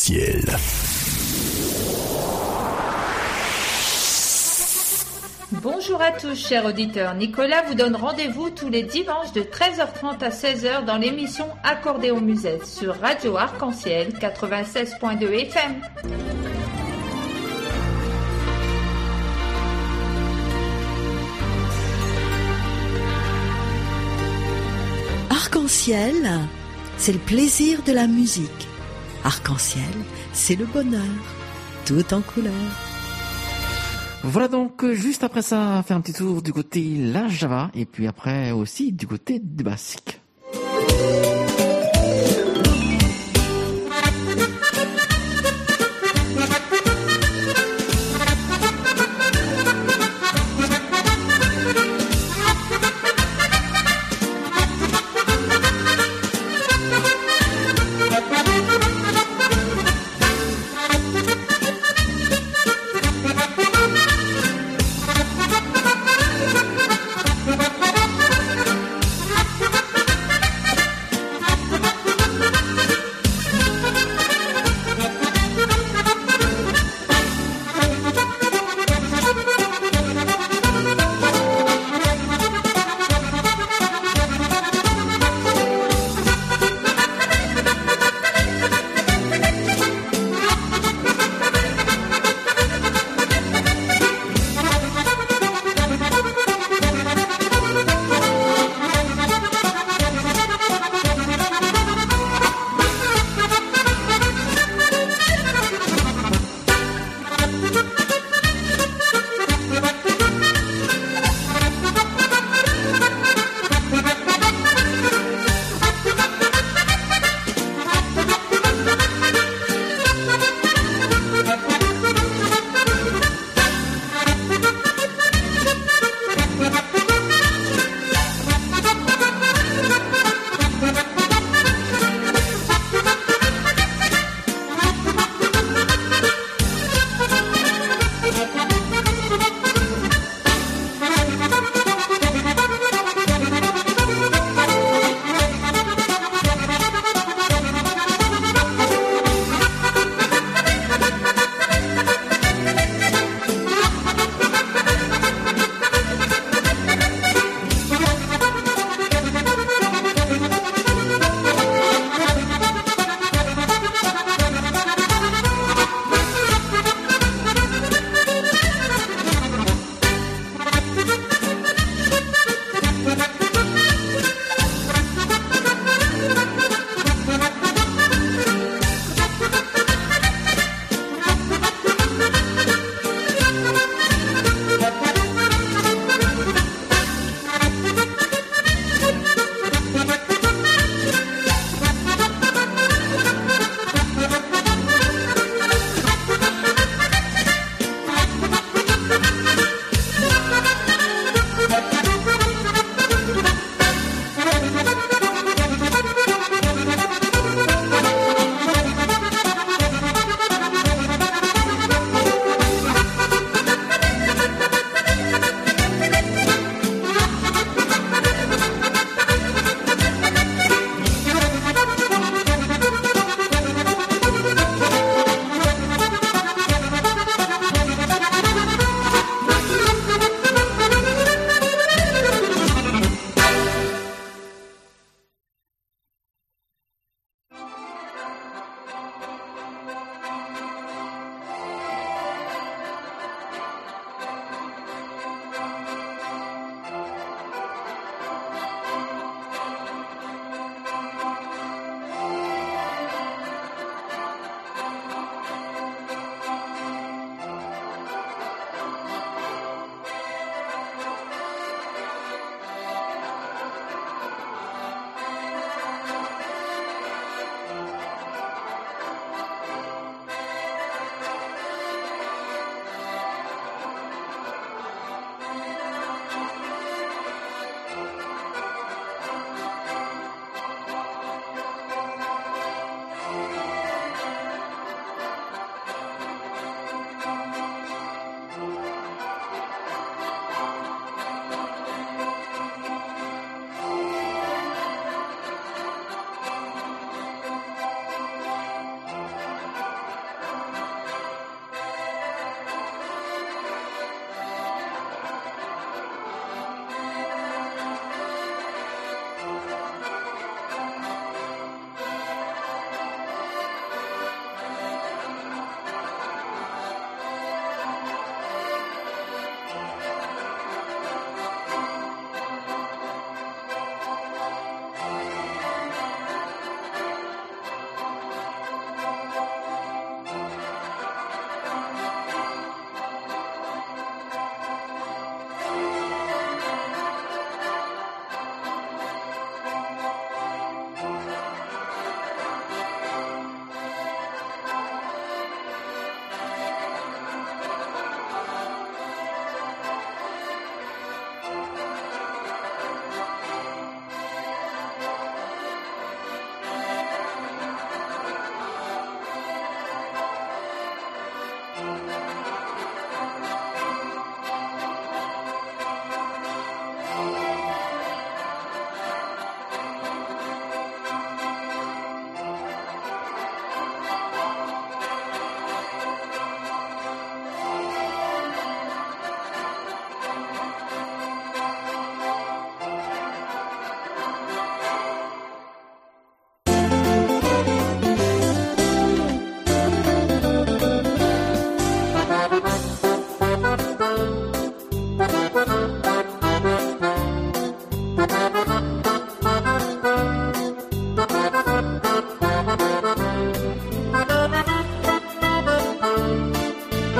Arc-en-ciel. Bonjour à tous, chers auditeurs. Nicolas vous donne rendez-vous tous les dimanches de treize heures trente à seize heures dans l'émission Accordéon Musette sur Radio Arc-en-ciel quatre-vingt-seize point deux F M. Arc-en-ciel, c'est le plaisir de la musique. Arc-en-ciel, c'est le bonheur, tout en couleur. Voilà donc, juste après ça, faire un petit tour du côté La Java, et puis après aussi du côté du Basque.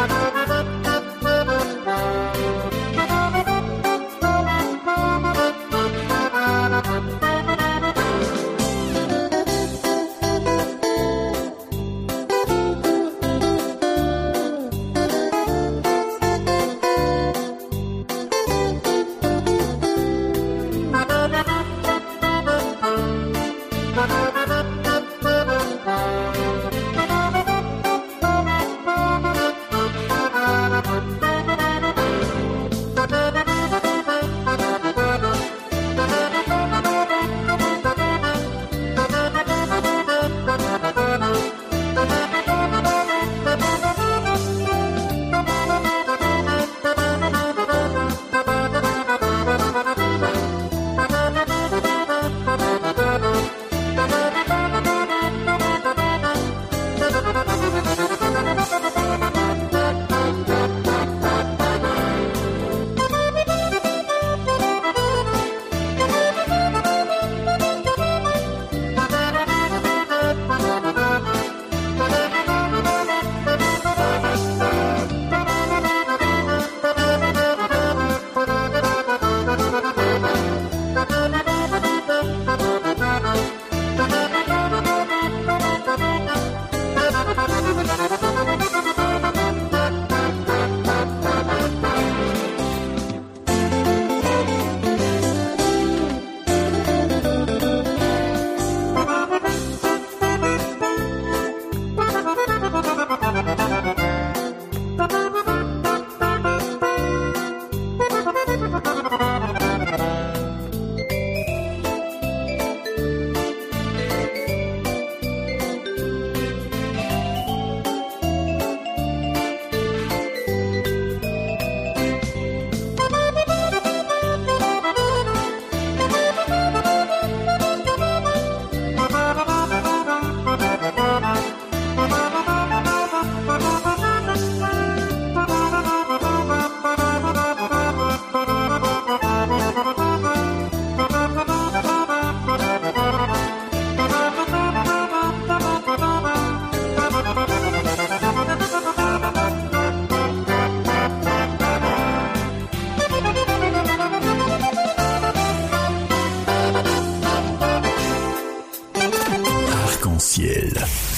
Arc-en-ciel.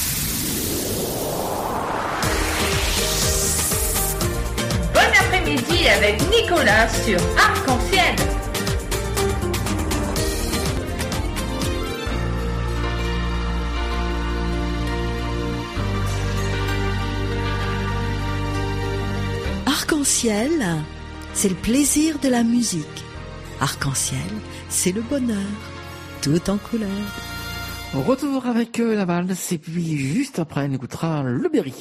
Bon après-midi avec Nicolas sur Arc-en-ciel. Arc-en-ciel, c'est le plaisir de la musique. Arc-en-ciel, c'est le bonheur, tout en couleur. Retour avec euh, la valse et puis juste après on écoutera le Berry.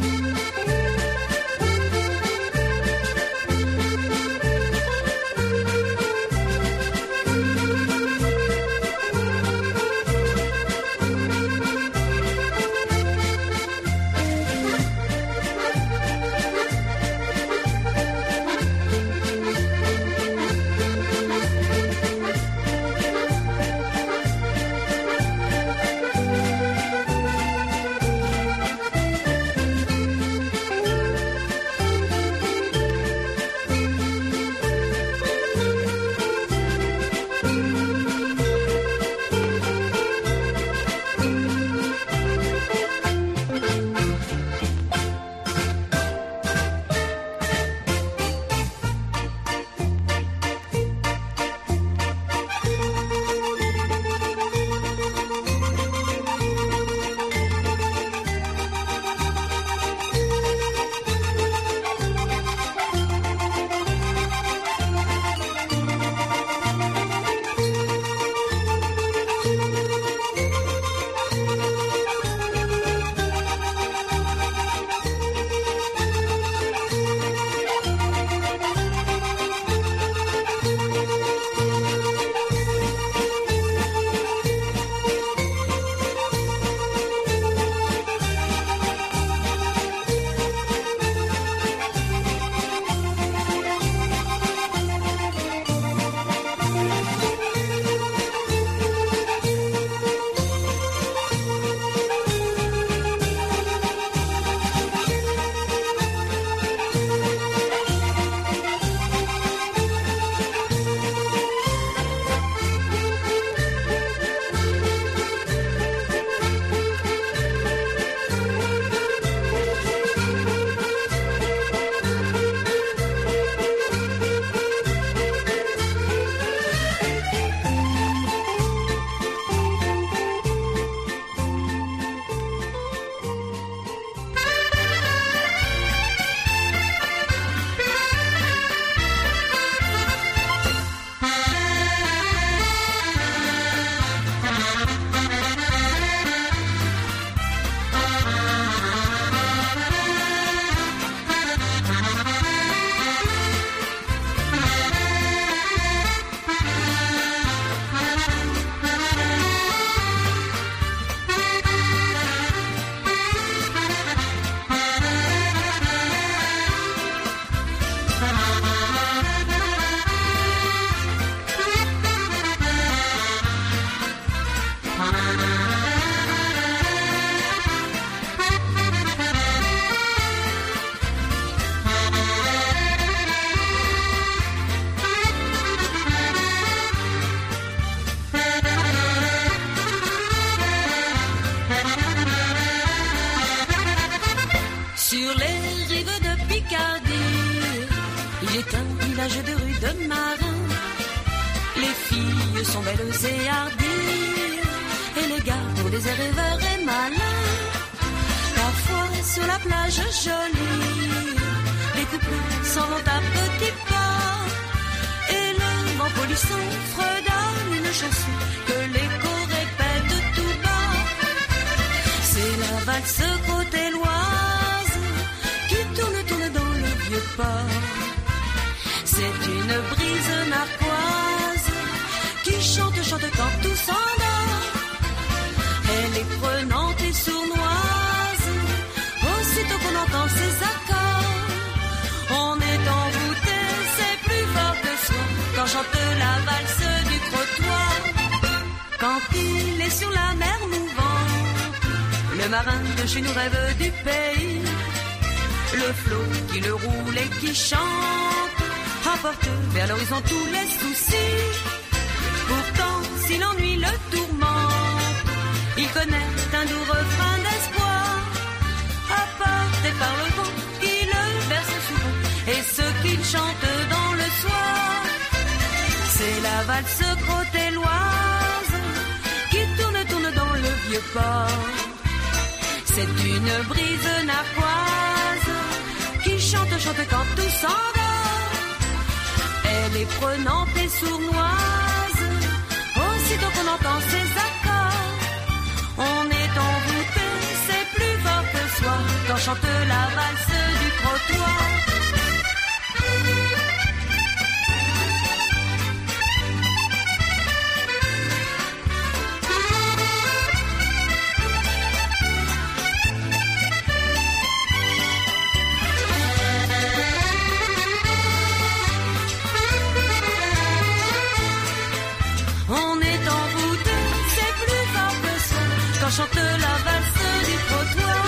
Thank sont belles et hardies, et les gars ont des airs rêveurs et malins. Parfois sur la plage jolie, les couples s'en vont à petits pas, et le vent polisson fredonne une chanson que l'écho répète tout bas. C'est la valse côtelloise qui tourne, tourne dans le vieux port. C'est une brise narquoise qui chante, chante quand tout s'endort. Elle est prenante et sournoise, aussitôt qu'on entend ses accords. On est envoûté, c'est plus fort que soi, quand chante la valse du trottoir. Quand il est sur la mer mouvante, le marin de chez nous rêve du pays. Le flot qui le roule et qui chante apporte vers l'horizon tous les soucis. Pourtant, si l'ennui le tourmente, il connaît un doux refrain d'espoir, apporté par le vent qui le berce souvent, et ce qu'il chante dans le soir. C'est la valse crotelloise qui tourne, tourne dans le vieux port. C'est une brise narquoise qui chante, chante quand tout s'endort. Elle est prenante et sournoise, aussitôt qu'on entend ses accords. On est envoûté, c'est plus fort que soi, quand chante la valse du trottoir. Quand chante la valse du trottoir.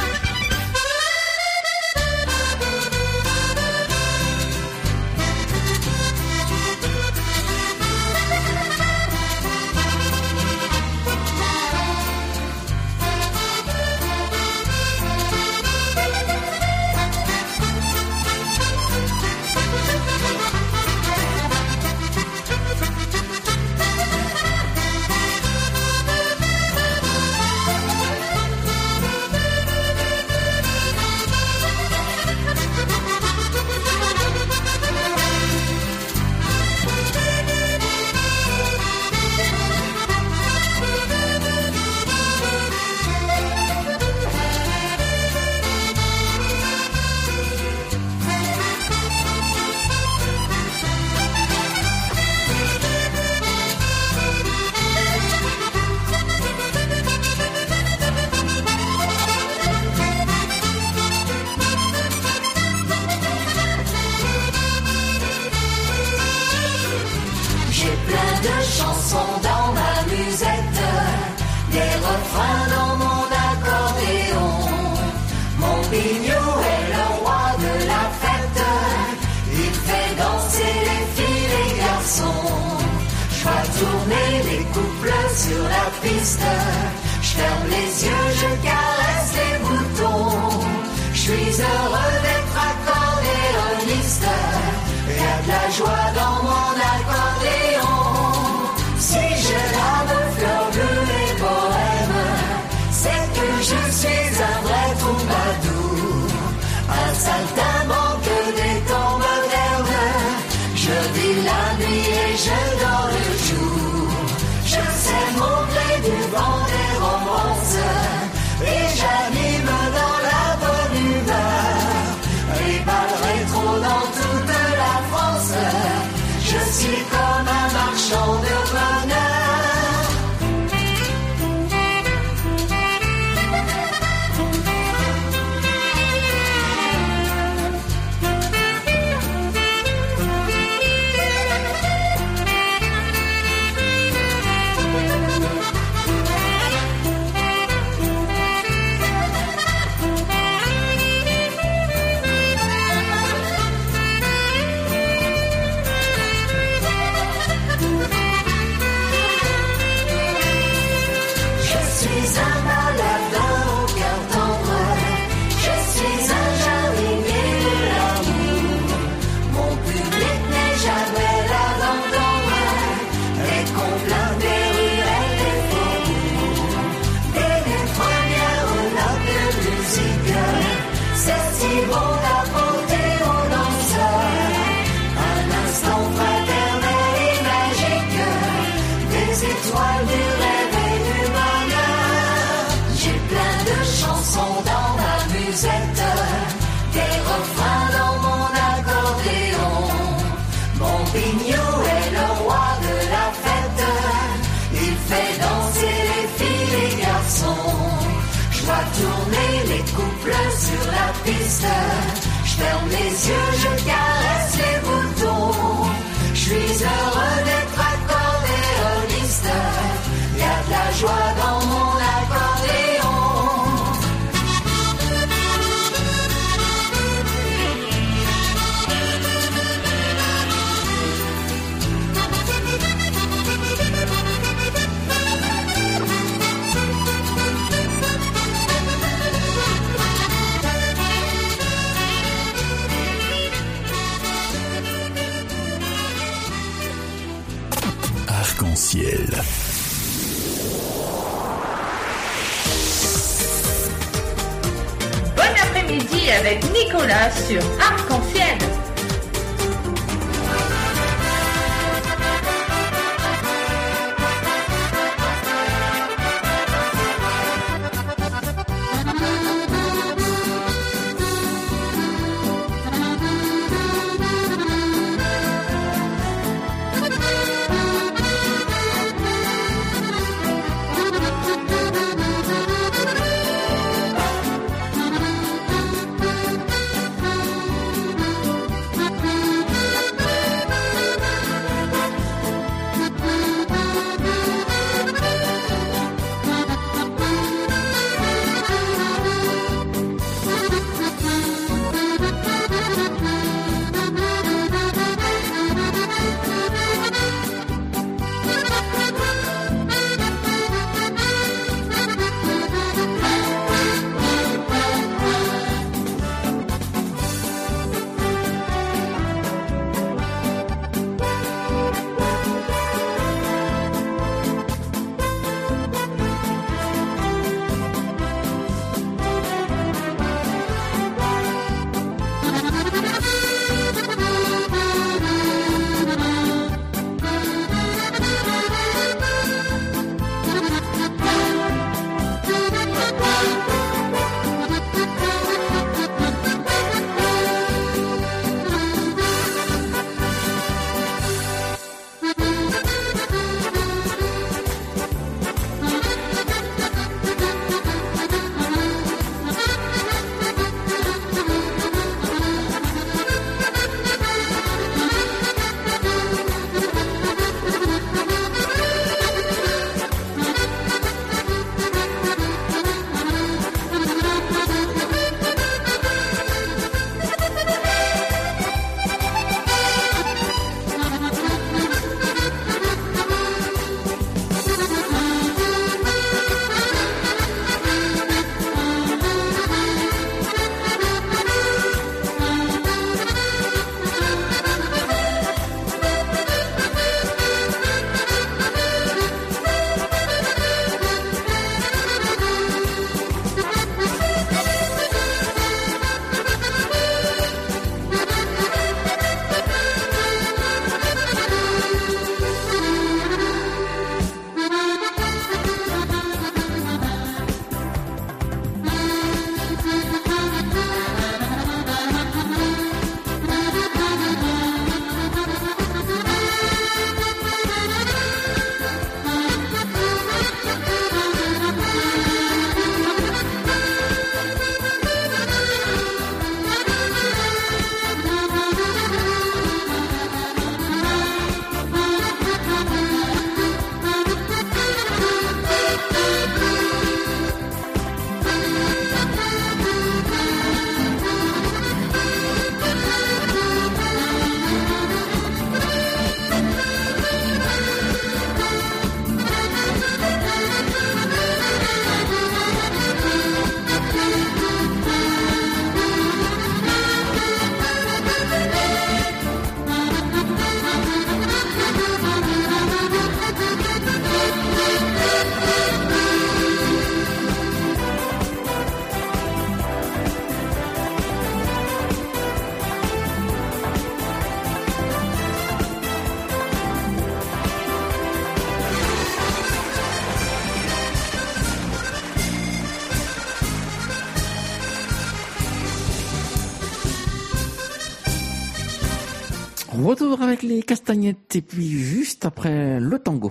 Je suis étoiles du rêve et du bonheur. J'ai plein de chansons dans ma musette, des refrains dans mon accordéon. Mon bignou est le roi de la fête, il fait danser les filles et les garçons. Je vois tourner les couples sur la piste, je ferme les yeux, je caresse les boutons. Je suis heureux d'être accordéoniste, y a de la joie dans mon accordéon. Arc-en-ciel. Bon après-midi avec Nicolas sur Arc-en-ciel. Retour avec les castagnettes et puis juste après le tango.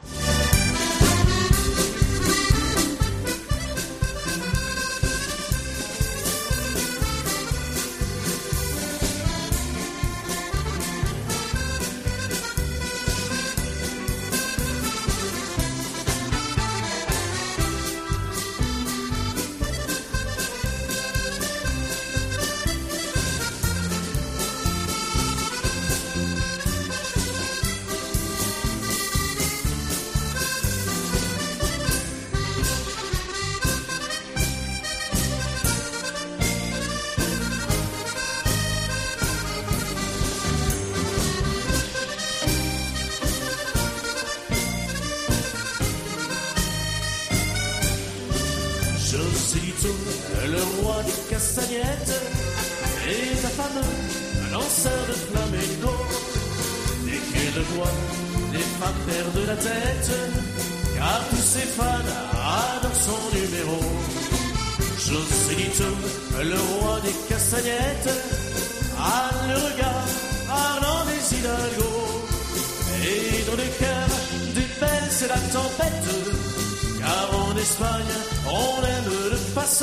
Joselito, le roi des castagnettes, et ta femme, un lanceur de flamenco. Dès qu'il le voit, les femmes perdent la tête, car tous ses fans adorent son numéro. Joselito, le roi des castagnettes, a le regard ardent des hidalgos, et dans le cœur des belles c'est la tempête, car en Espagne on aime le paso.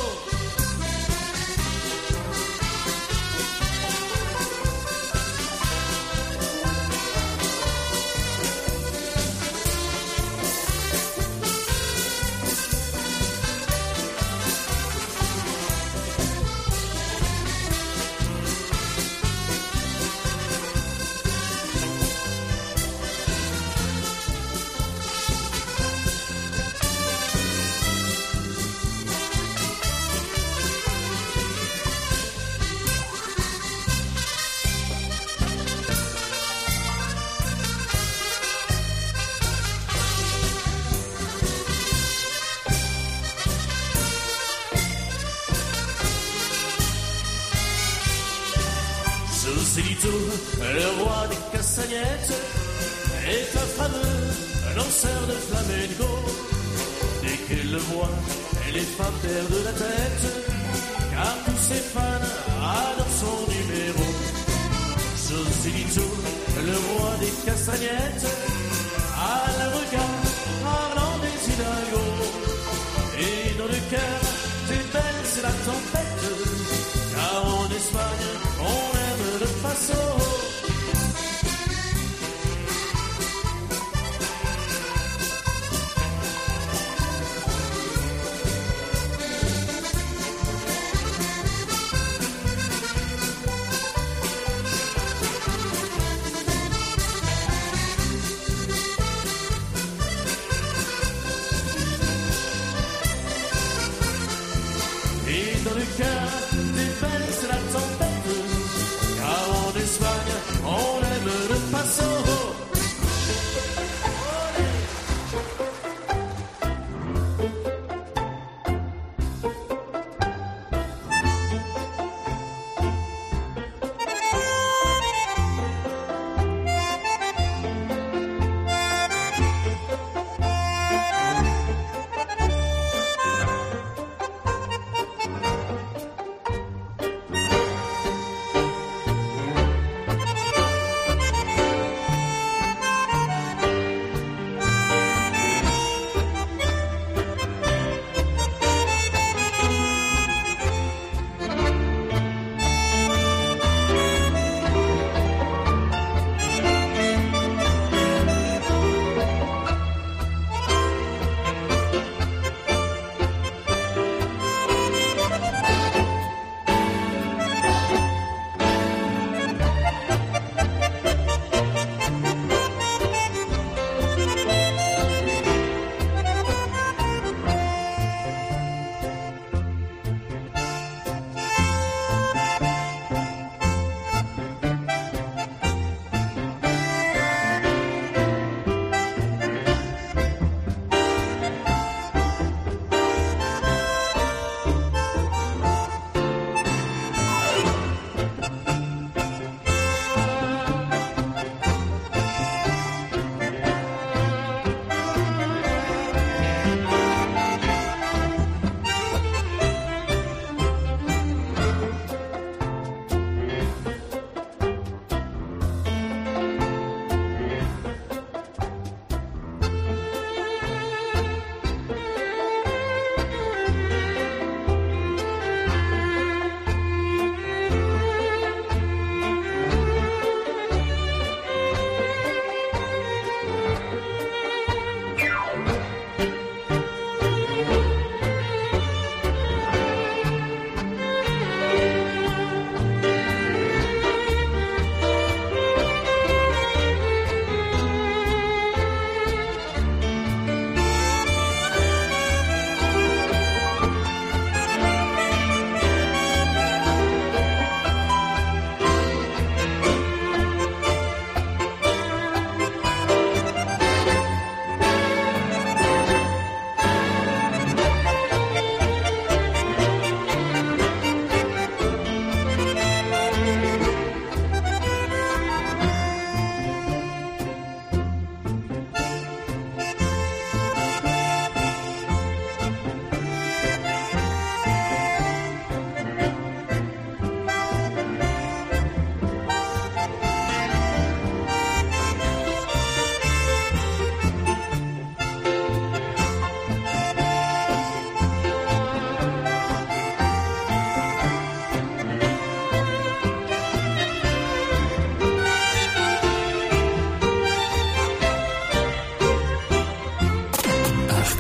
Joselito, le roi des castagnettes, est un fameux lanceur de flamenco. Dès qu'elle le voit, les femmes perdent la tête, car tous ses fans adorent son numéro. Joselito, le roi des castagnettes, a le regard parlant des hidalgos, et dans le cœur des belles c'est la tempête, car en Espagne on aime le paso.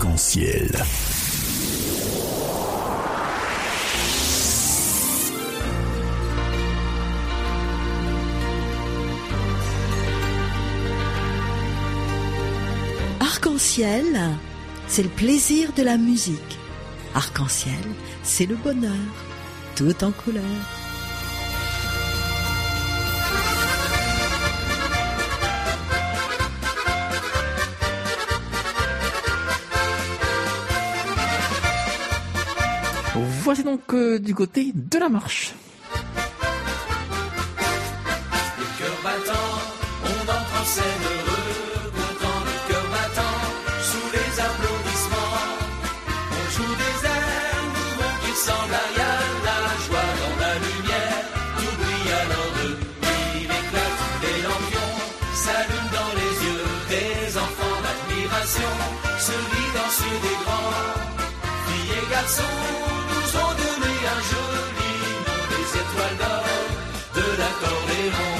Arc-en-ciel. Arc-en-ciel, c'est le plaisir de la musique. Arc-en-ciel, c'est le bonheur, tout en couleur. Voici donc euh, du côté de la marche. Le cœur battant, on entre en scène heureux, content, le cœur battant, sous les applaudissements. On joue des airs nouveaux qui semblent ailleurs, la joie dans la lumière, tout brille alors de lui, l'éclat des lampions s'allume dans les yeux des enfants, l'admiration se lit dans ceux des grands, filles et garçons. Ont donné un joli nom, des étoiles d'or de l'accordéon.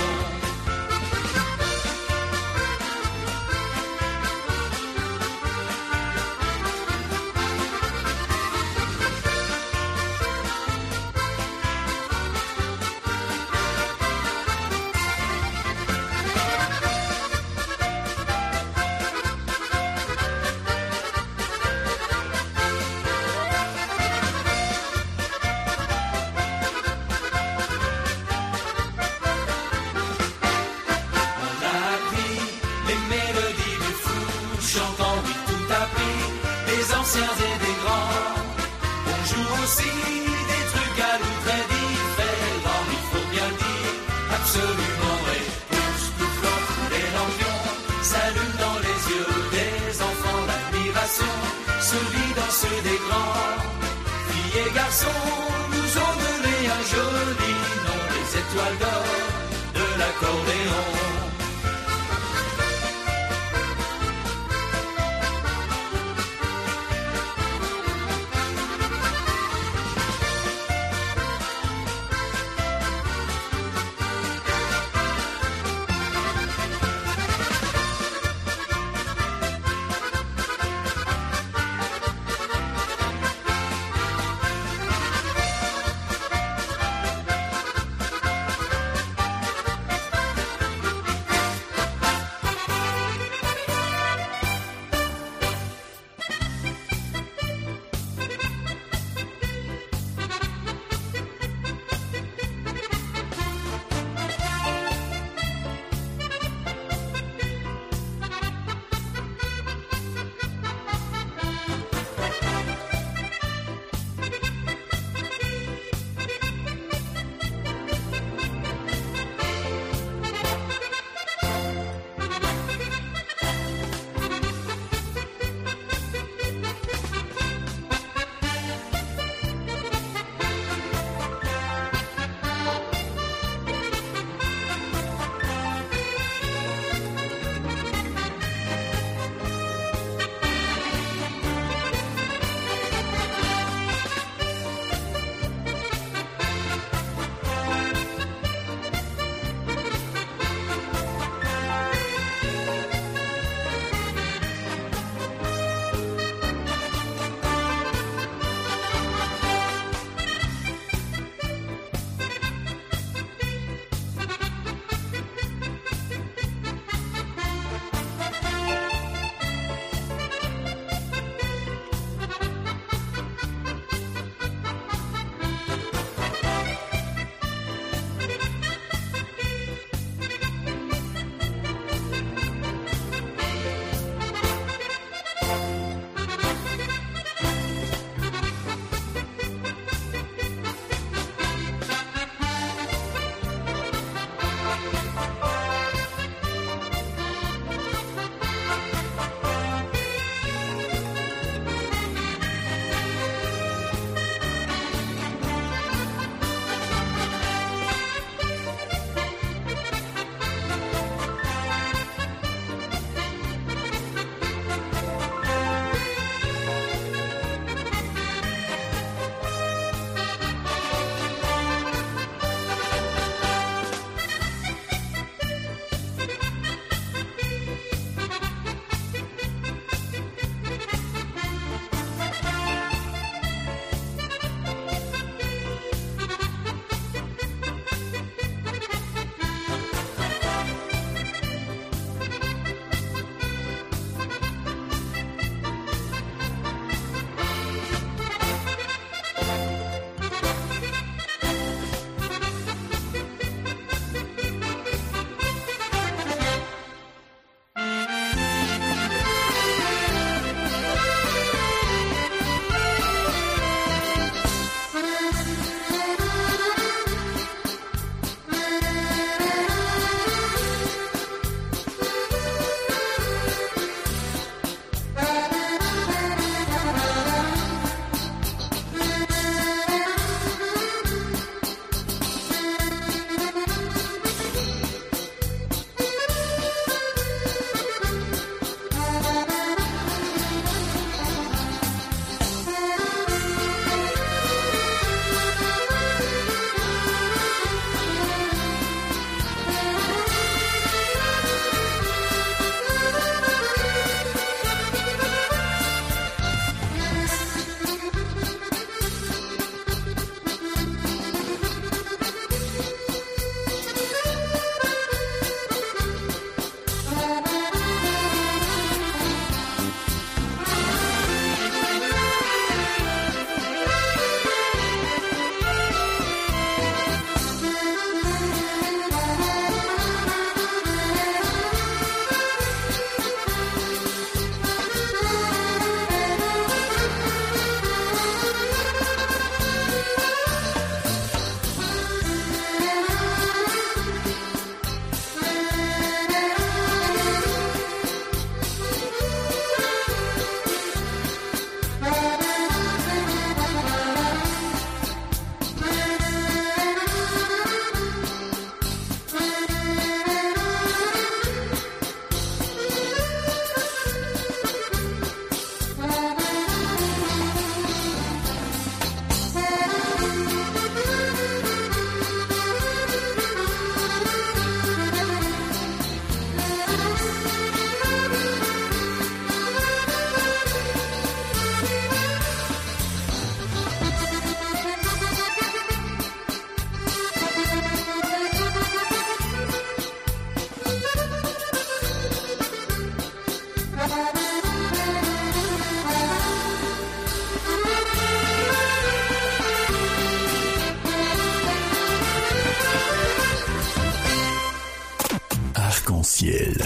Arc-en-Ciel.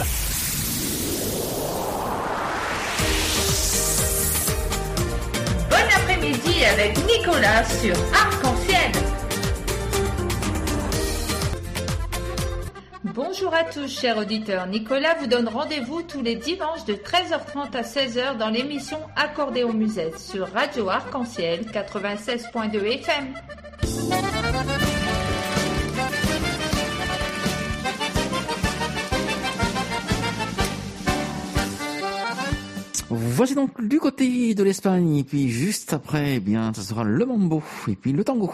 Bon après-midi avec Nicolas sur Arc-en-Ciel. Bonjour à tous, chers auditeurs. Nicolas vous donne rendez-vous tous les dimanches de treize heures trente à seize heures dans l'émission Accordéon Musette sur Radio Arc-en-Ciel quatre-vingt-seize point deux F M. Voici donc du côté de l'Espagne, et puis juste après, eh bien, ce sera le mambo, et puis le tango.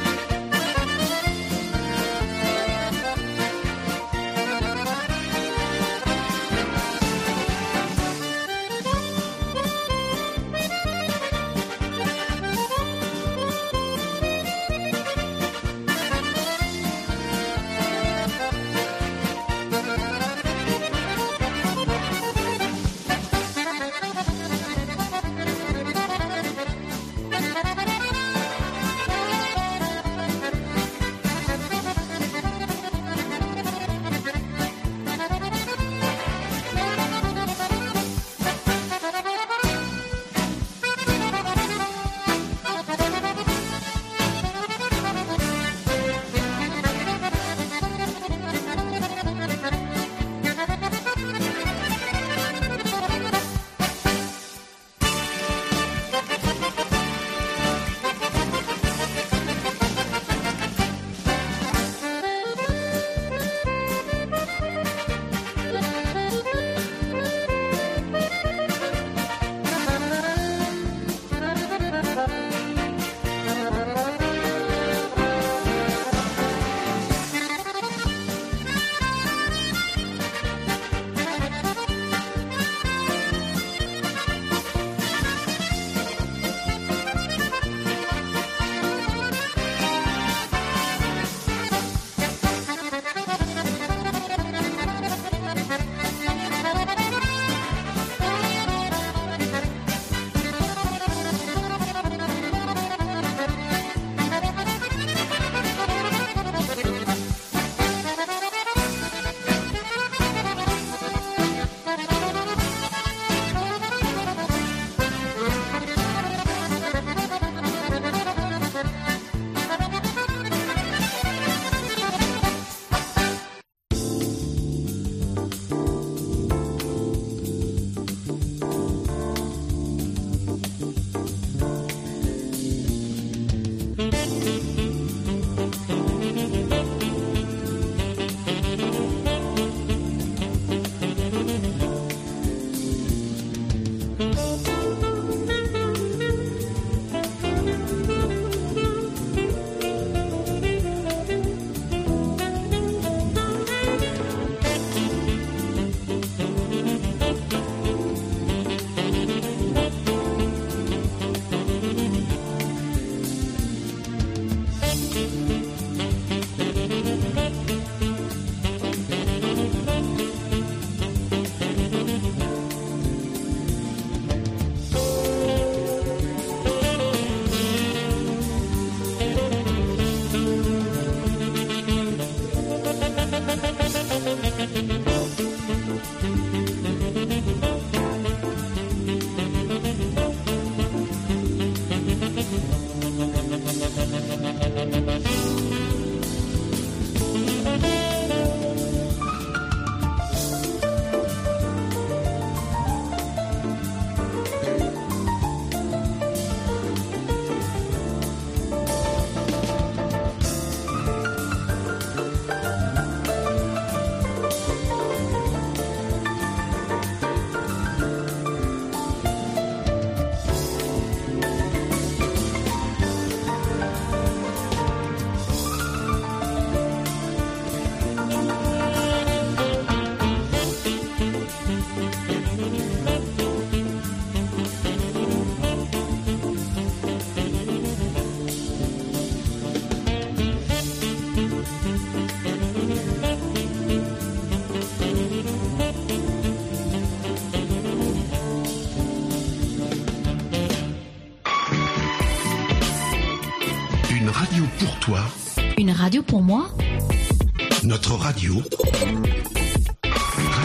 radio pour toi. Une radio pour moi. Notre radio.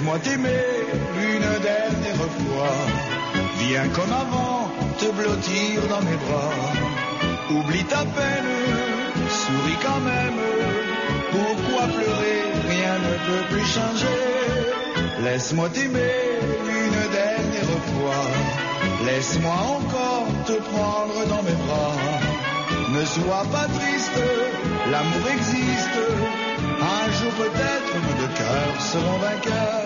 Laisse-moi t'aimer une dernière fois. Viens comme avant, te blottir dans mes bras. Oublie ta peine, souris quand même. Pourquoi pleurer, rien ne peut plus changer. Laisse-moi t'aimer une dernière fois. Laisse-moi encore te prendre dans mes bras. Ne sois pas triste, l'amour existe. Un jour peut-être nos deux cœurs seront vainqueurs.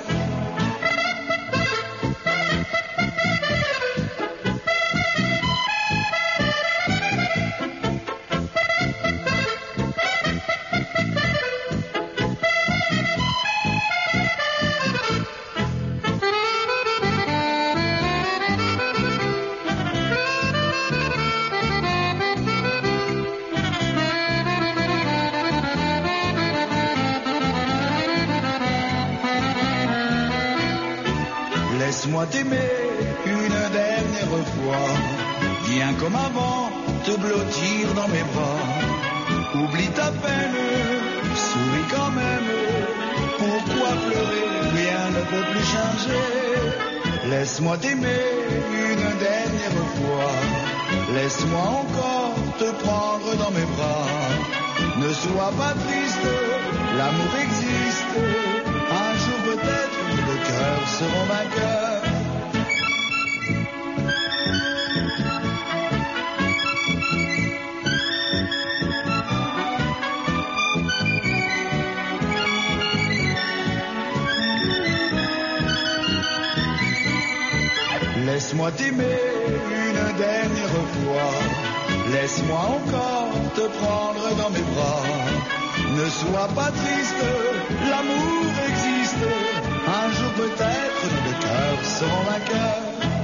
Laisse-moi t'aimer une dernière fois. Viens comme avant, te blottir dans mes bras. Oublie ta peine, souris quand même. Pourquoi pleurer, rien ne peut plus changer. Laisse-moi t'aimer une dernière fois. Laisse-moi encore te prendre dans mes bras. Ne sois pas triste, l'amour existe. Un jour peut-être nos deux cœurs seront vainqueurs. Laisse-moi t'aimer une dernière fois. Laisse-moi encore te prendre dans mes bras. Ne sois pas triste, l'amour existe. Un jour peut-être nos deux cœurs seront vainqueurs.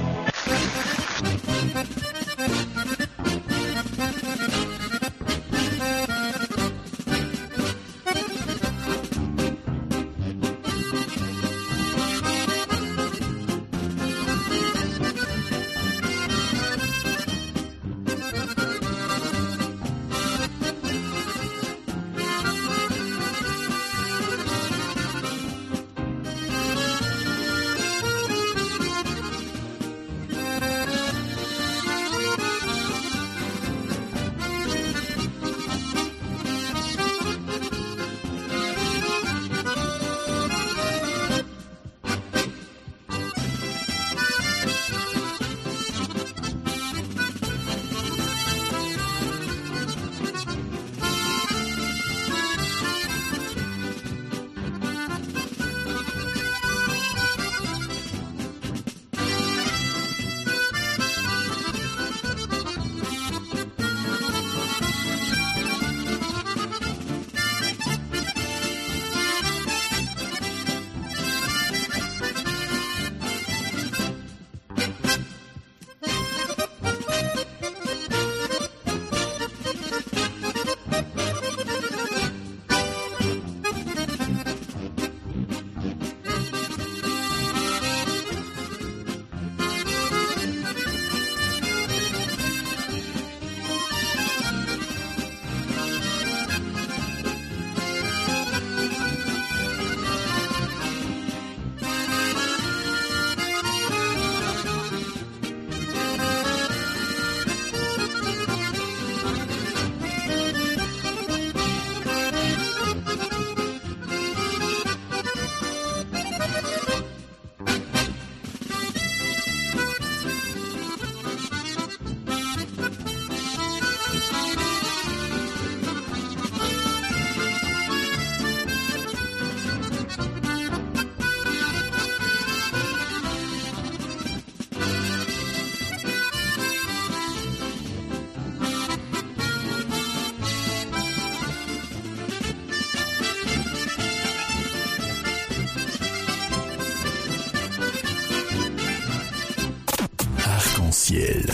Arc-en-ciel.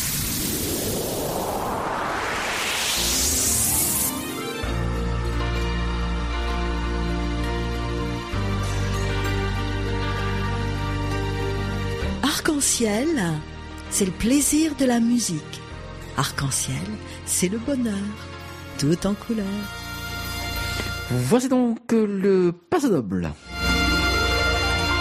Arc-en-ciel, c'est le plaisir de la musique. Arc-en-ciel, c'est le bonheur, tout en couleur. Voici donc le passe-double.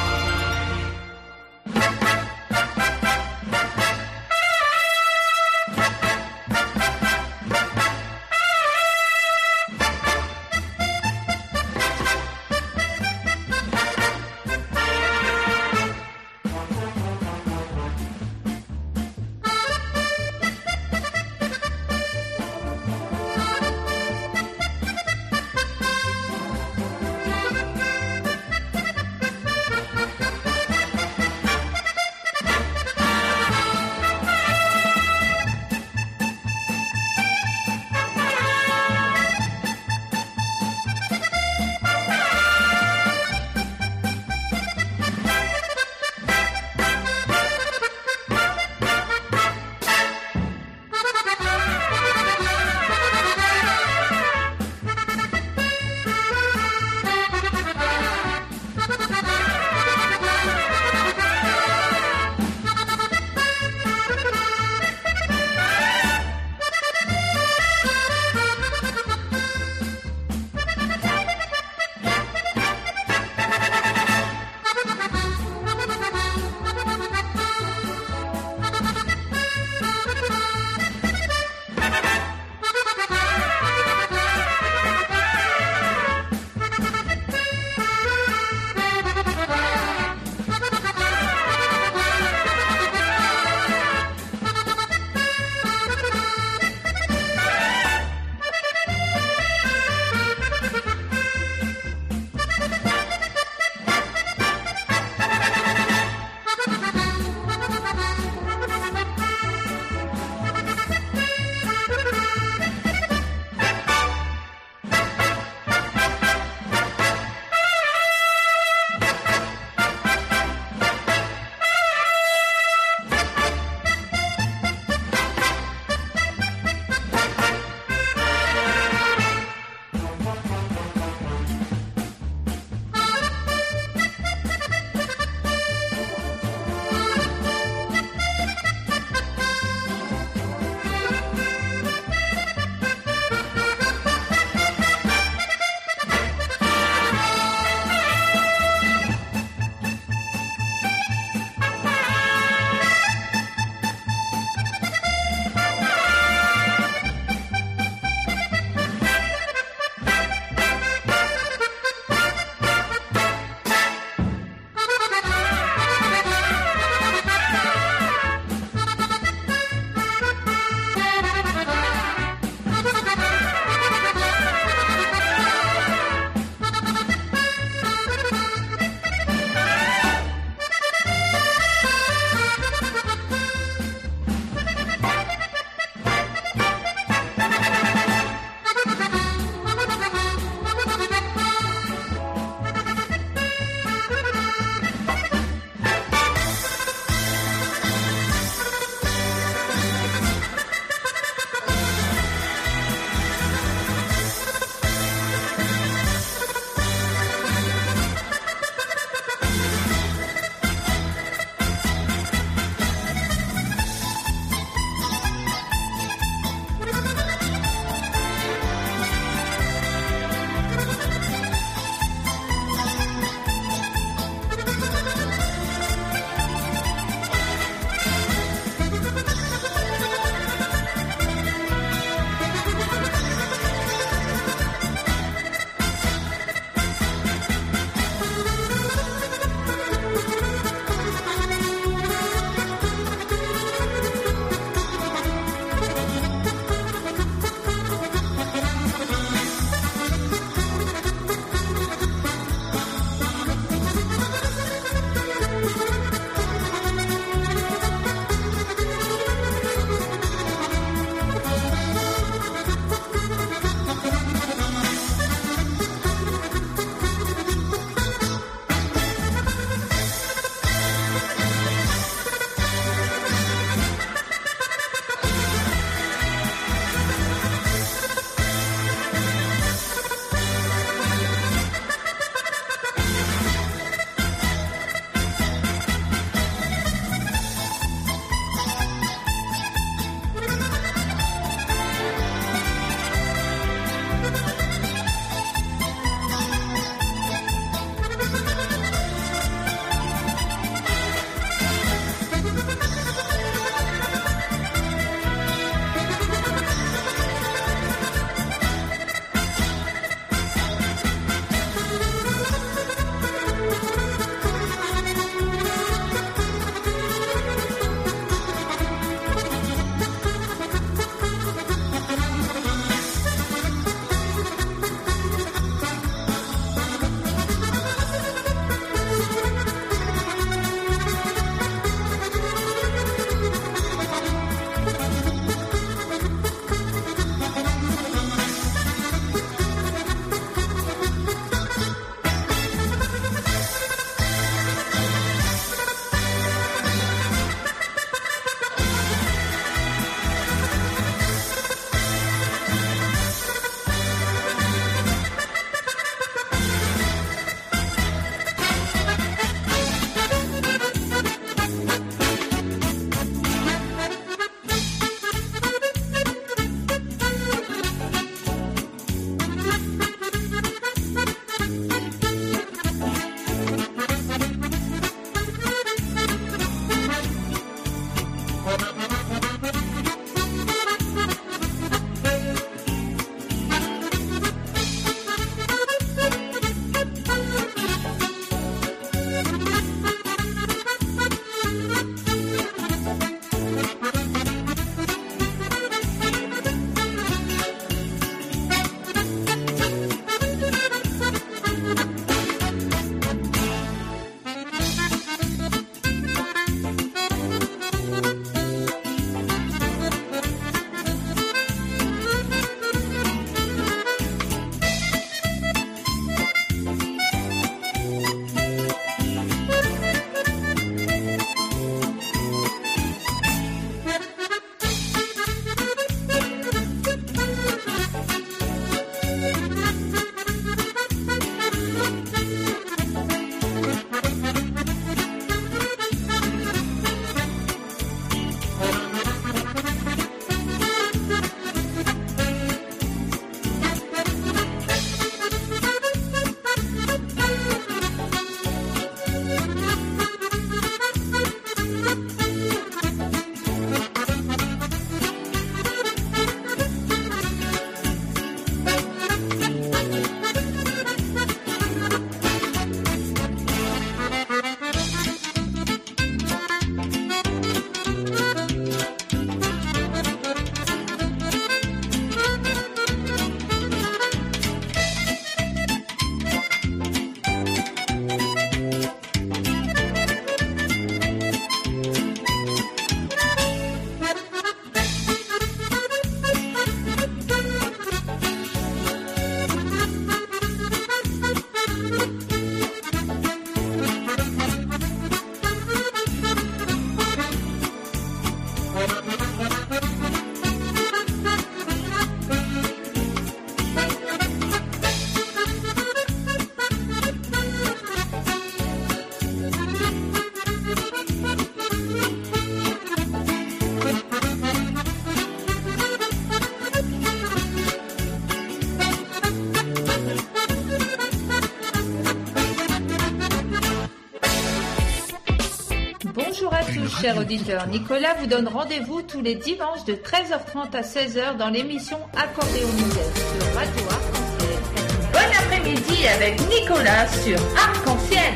tous, chers auditeurs. Nicolas vous donne rendez-vous tous les dimanches de treize heures trente à seize heures dans l'émission Accordéon Musette sur Radio Arc-en-Ciel. Bon après-midi avec Nicolas sur Arc-en-Ciel.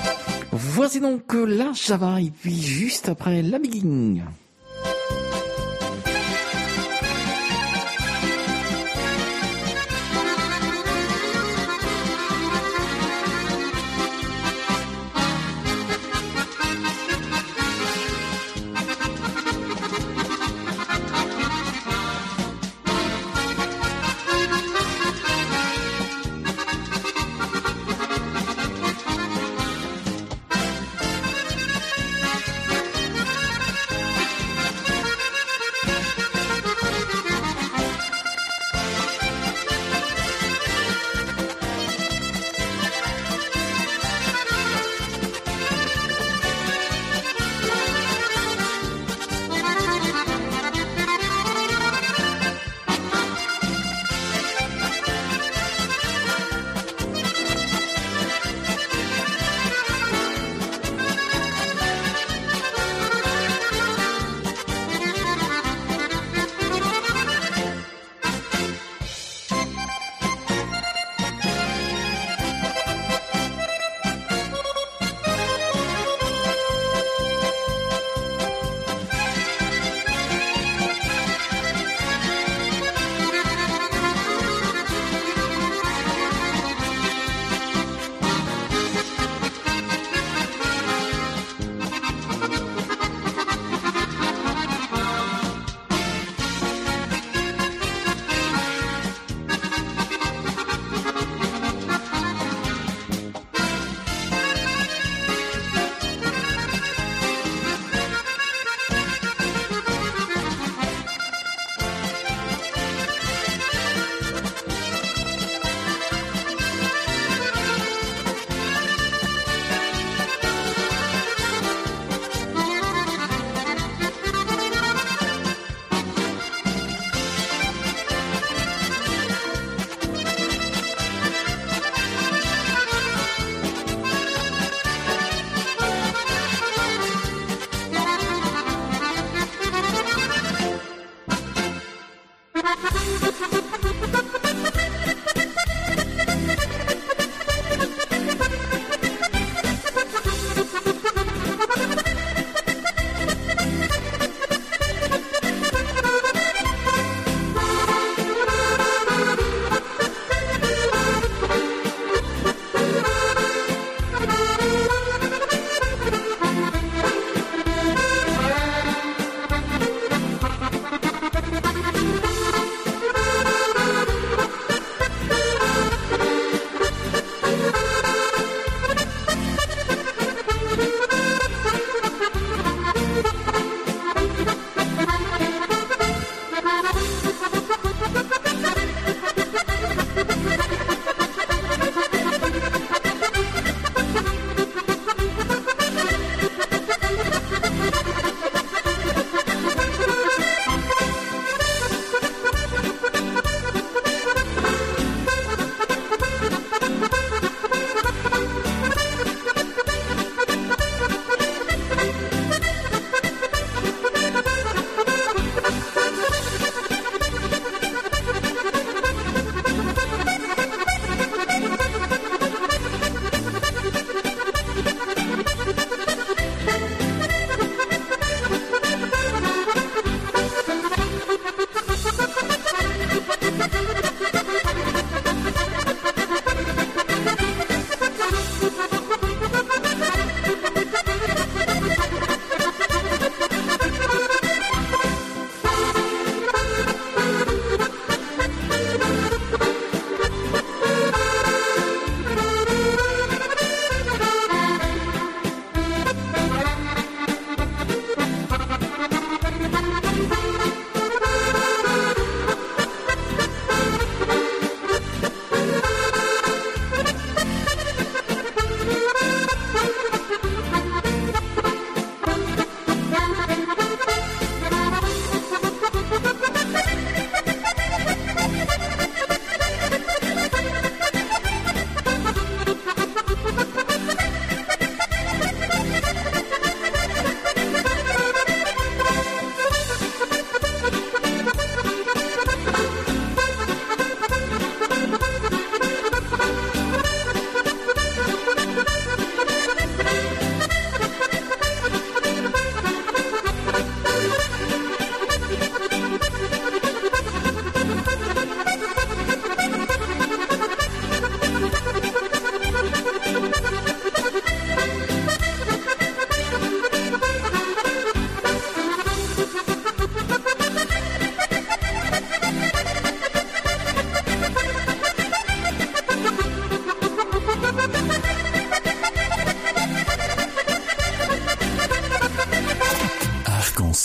Voici donc la Java et puis juste après la Bigging.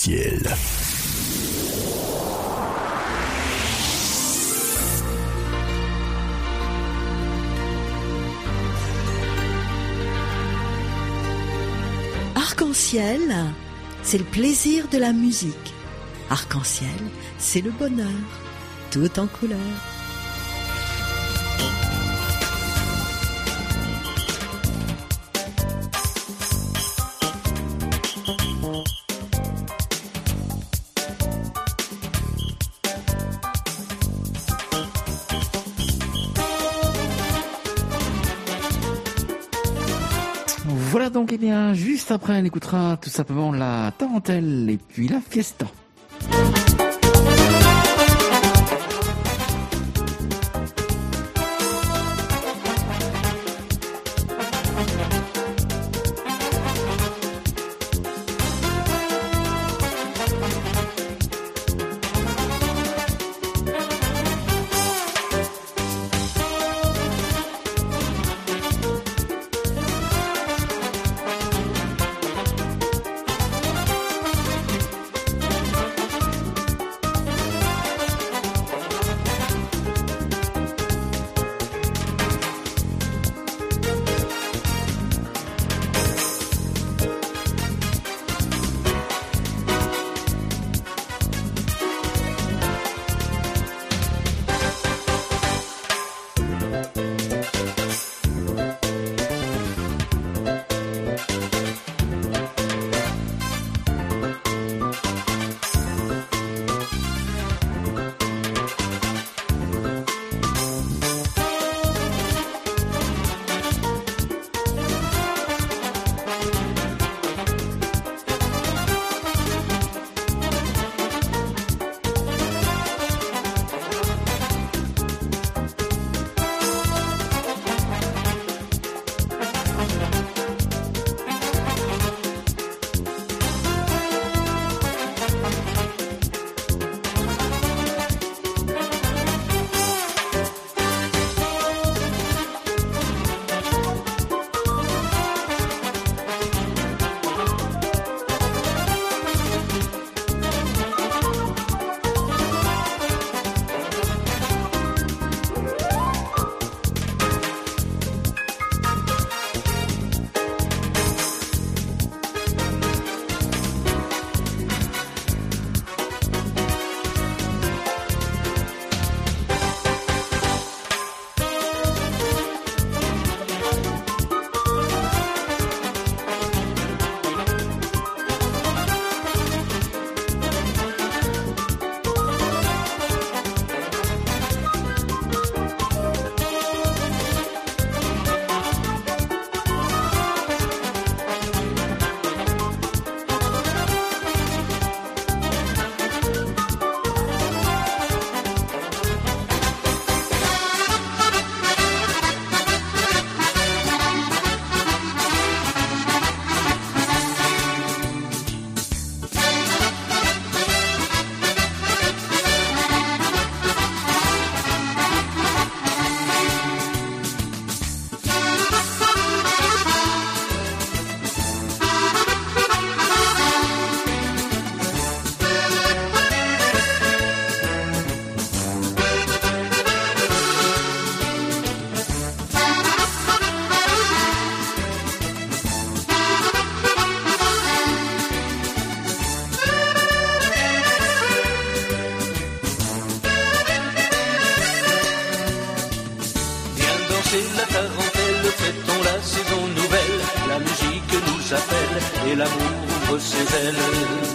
Arc-en-ciel. Arc-en-ciel, c'est le plaisir de la musique. Arc-en-ciel, c'est le bonheur, tout en couleur. Voilà donc, eh bien, juste après, on écoutera tout simplement la tarentelle et puis la fiesta. Et l'amour ouvre ses ailes.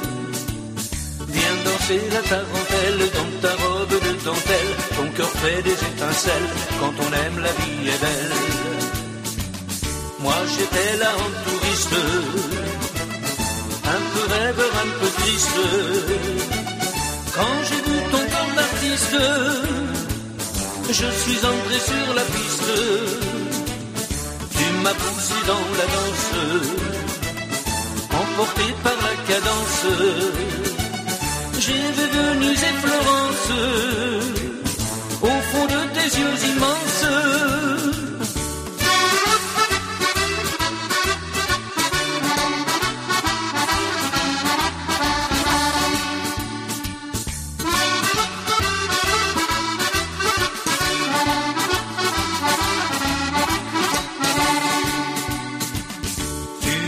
Viens danser la tarentelle dans ta robe de dentelle. Ton cœur fait des étincelles quand on aime, la vie est belle. Moi j'étais là en touriste, un peu rêveur, un peu triste. Quand j'ai vu ton corps d'artiste, je suis entré sur la piste. Tu m'as poussé dans la danse, emporté par la cadence. J'ai vu Venise et Florence au fond de tes yeux immenses.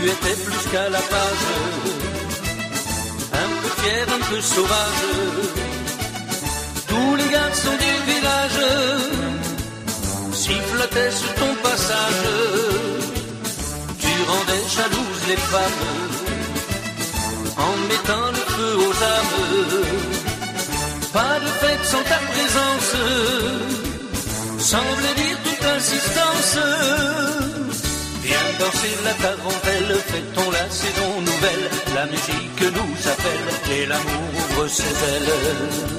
étais plus qu'à la page, un peu fier, un peu sauvage. Tous les garçons du village sifflotaient sur ton passage. Tu rendais jalouses les femmes en mettant le feu aux âmes. Pas de fête sans ta présence, semble dire toute insistance. Viens danser la tarentelle, fêtons la saison nouvelle. La musique nous appelle et l'amour ouvre ses ailes.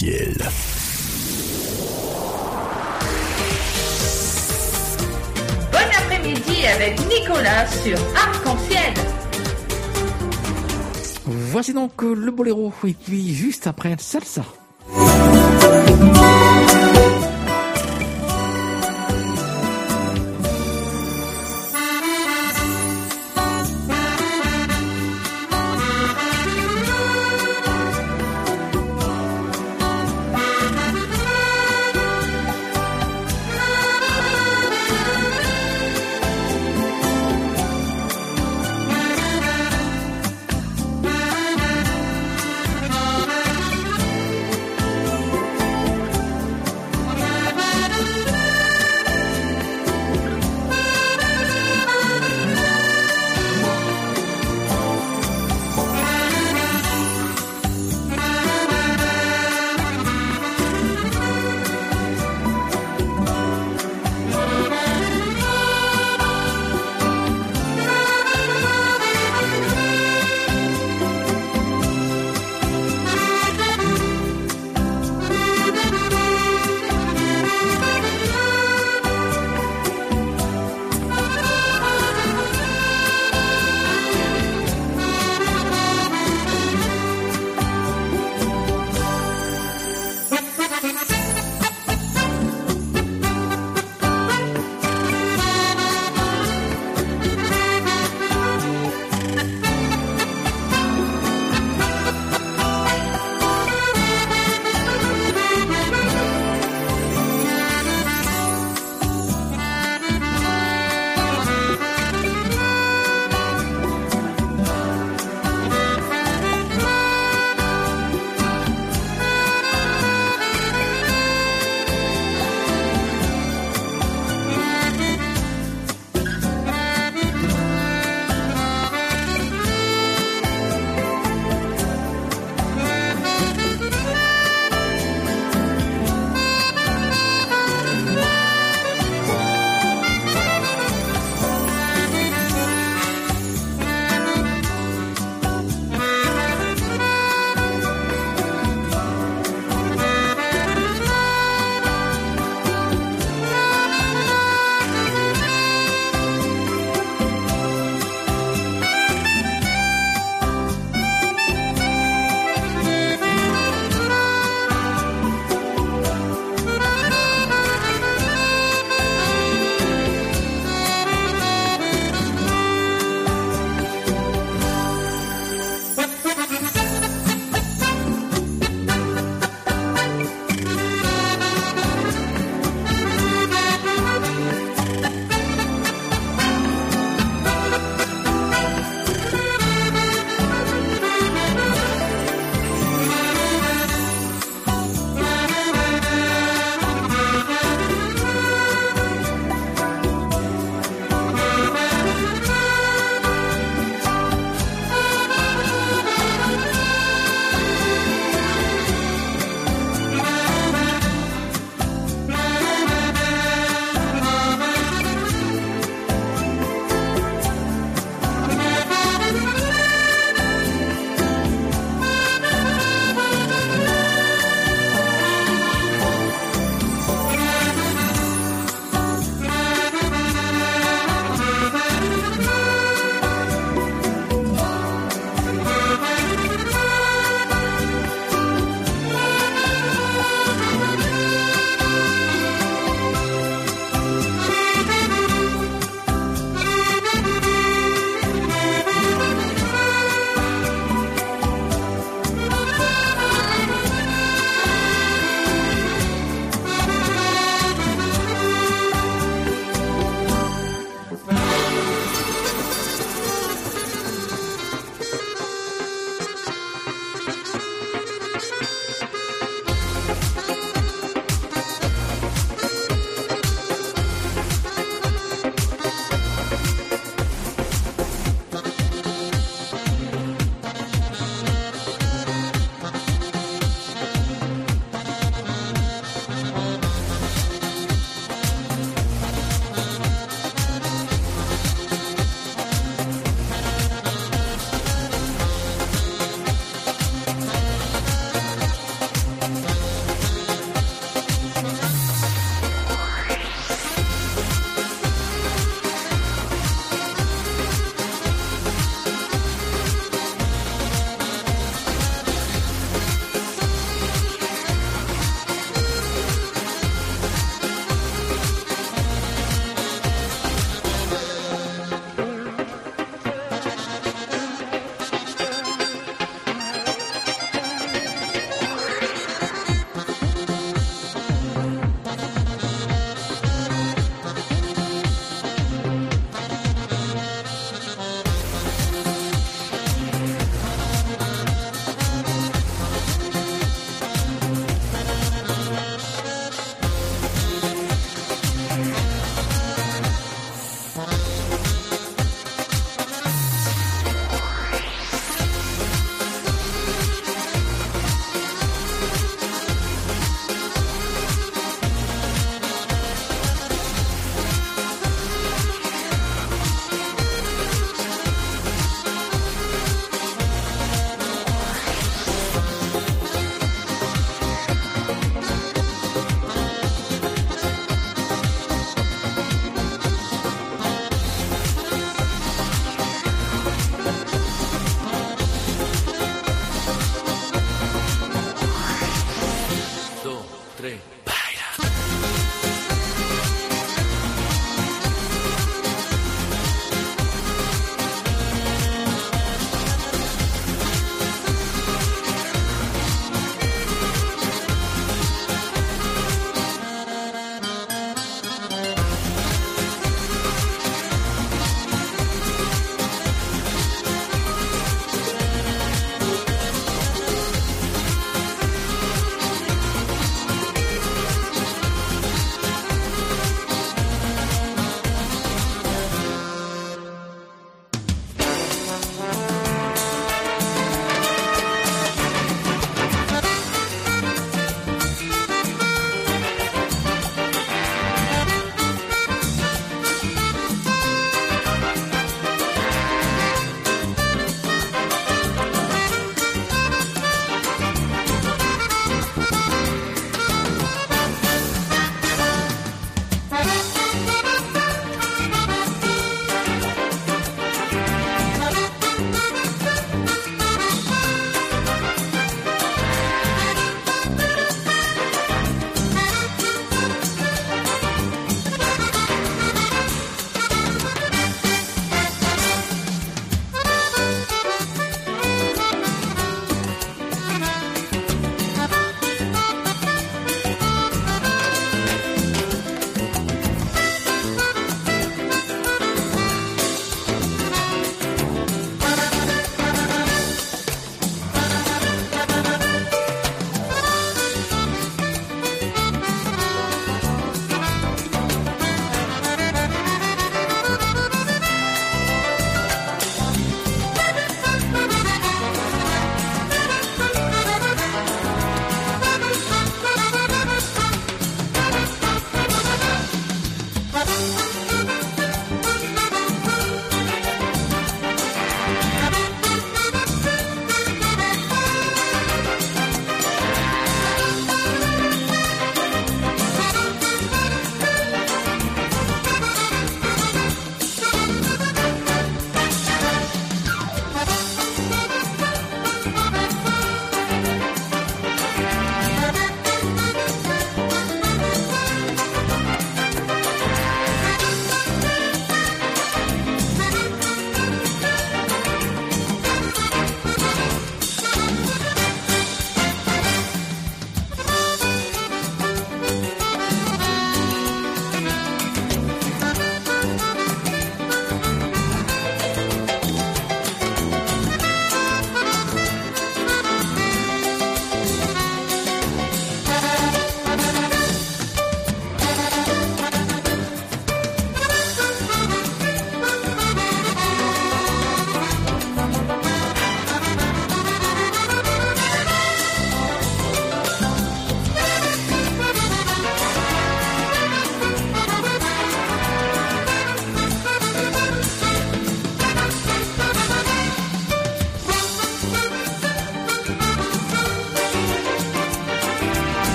Arc-en-Ciel. Bon après-midi avec Nicolas sur Arc-en-Ciel. Voici donc euh, le boléro, et puis juste après salsa.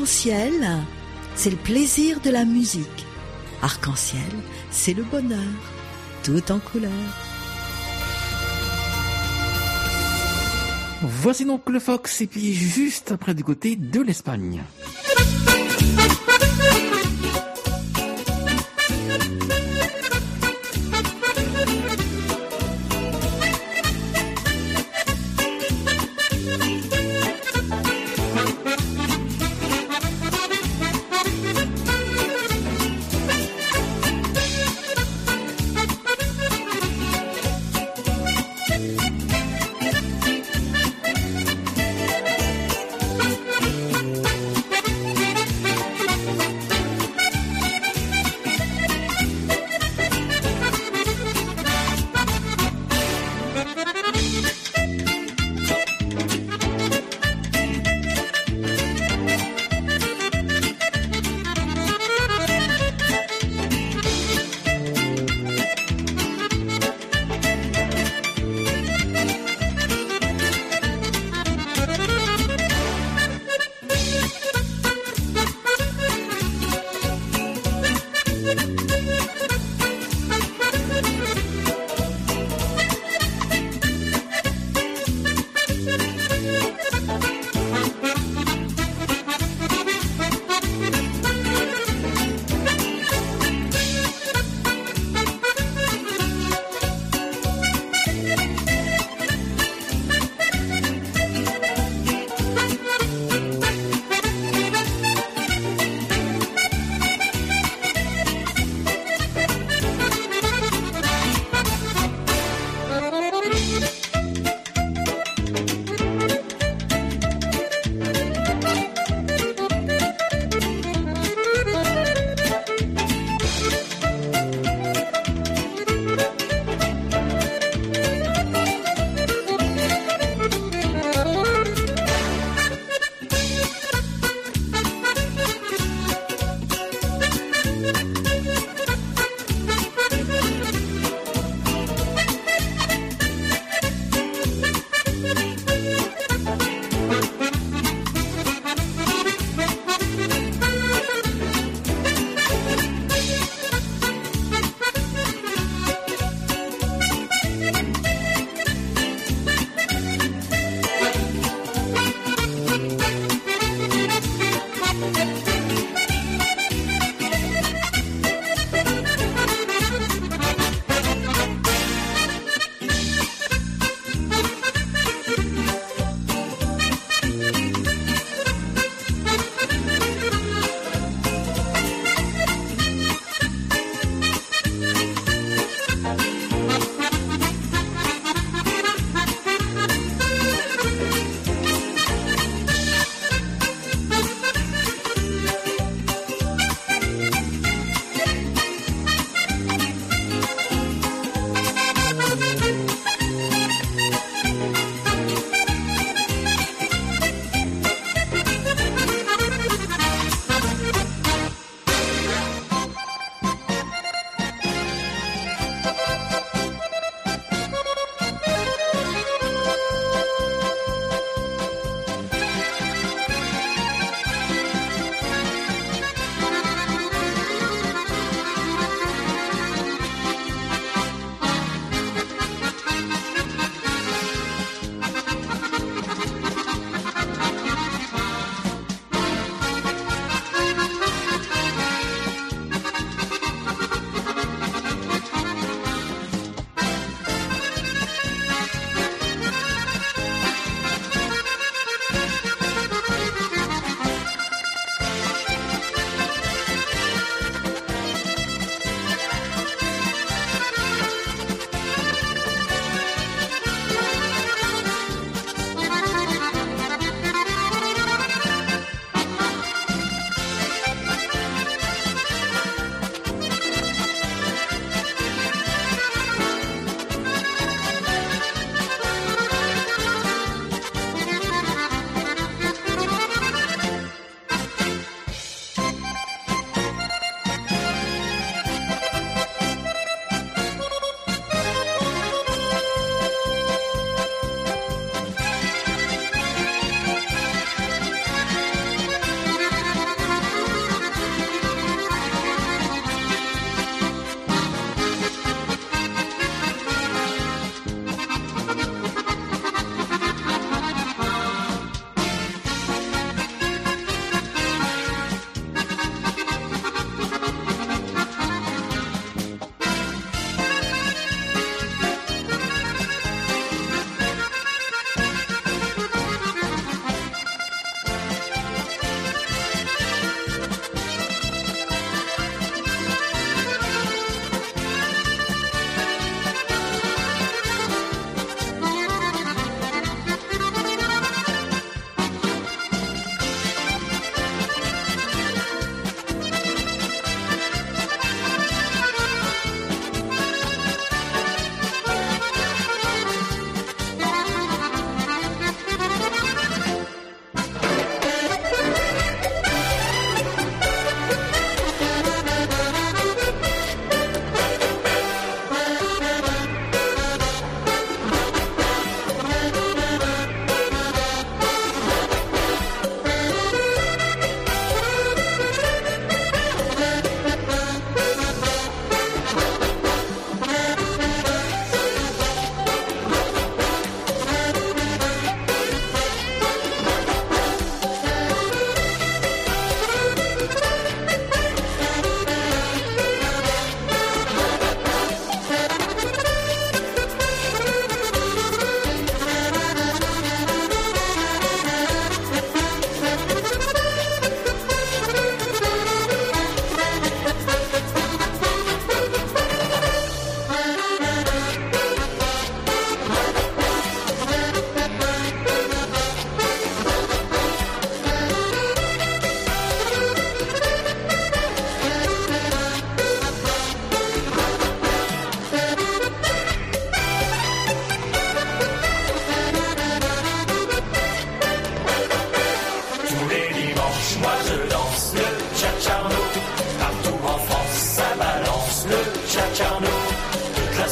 Arc-en-ciel, c'est le plaisir de la musique. Arc-en-ciel, c'est le bonheur, tout en couleur. Voici donc le Fox, et puis juste après du côté de l'Espagne.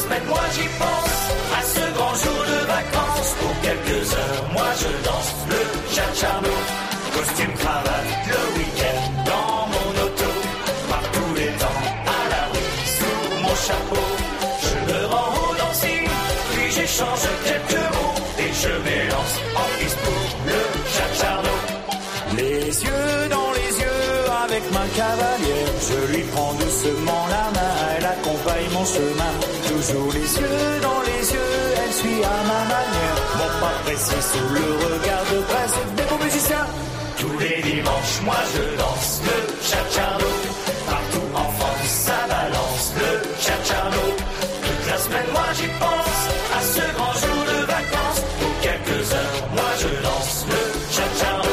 semaine, moi j'y pense à ce grand jour de vacances. Pour quelques heures, moi je danse le cha-cha-no. Costume, cravate, le week-end dans mon auto. Par tous les temps, à la rue, sous mon chapeau. Je me rends au dancing, puis j'échange quelques mots. Et je m'élance en piste pour le cha-cha-no. Les yeux dans les yeux avec ma cavalière, je lui prends doucement la main, elle accompagne mon chemin. Toujours les yeux dans les yeux, elle suit à ma manière. Mon pas précis sous le regard de presse des beaux musiciens. Tous les dimanches, moi je danse le cha-cha-no. Partout en France, ça balance le cha-cha-no. Toute la semaine, moi j'y pense à ce grand jour de vacances. Pour quelques heures, moi je danse le cha-cha-no.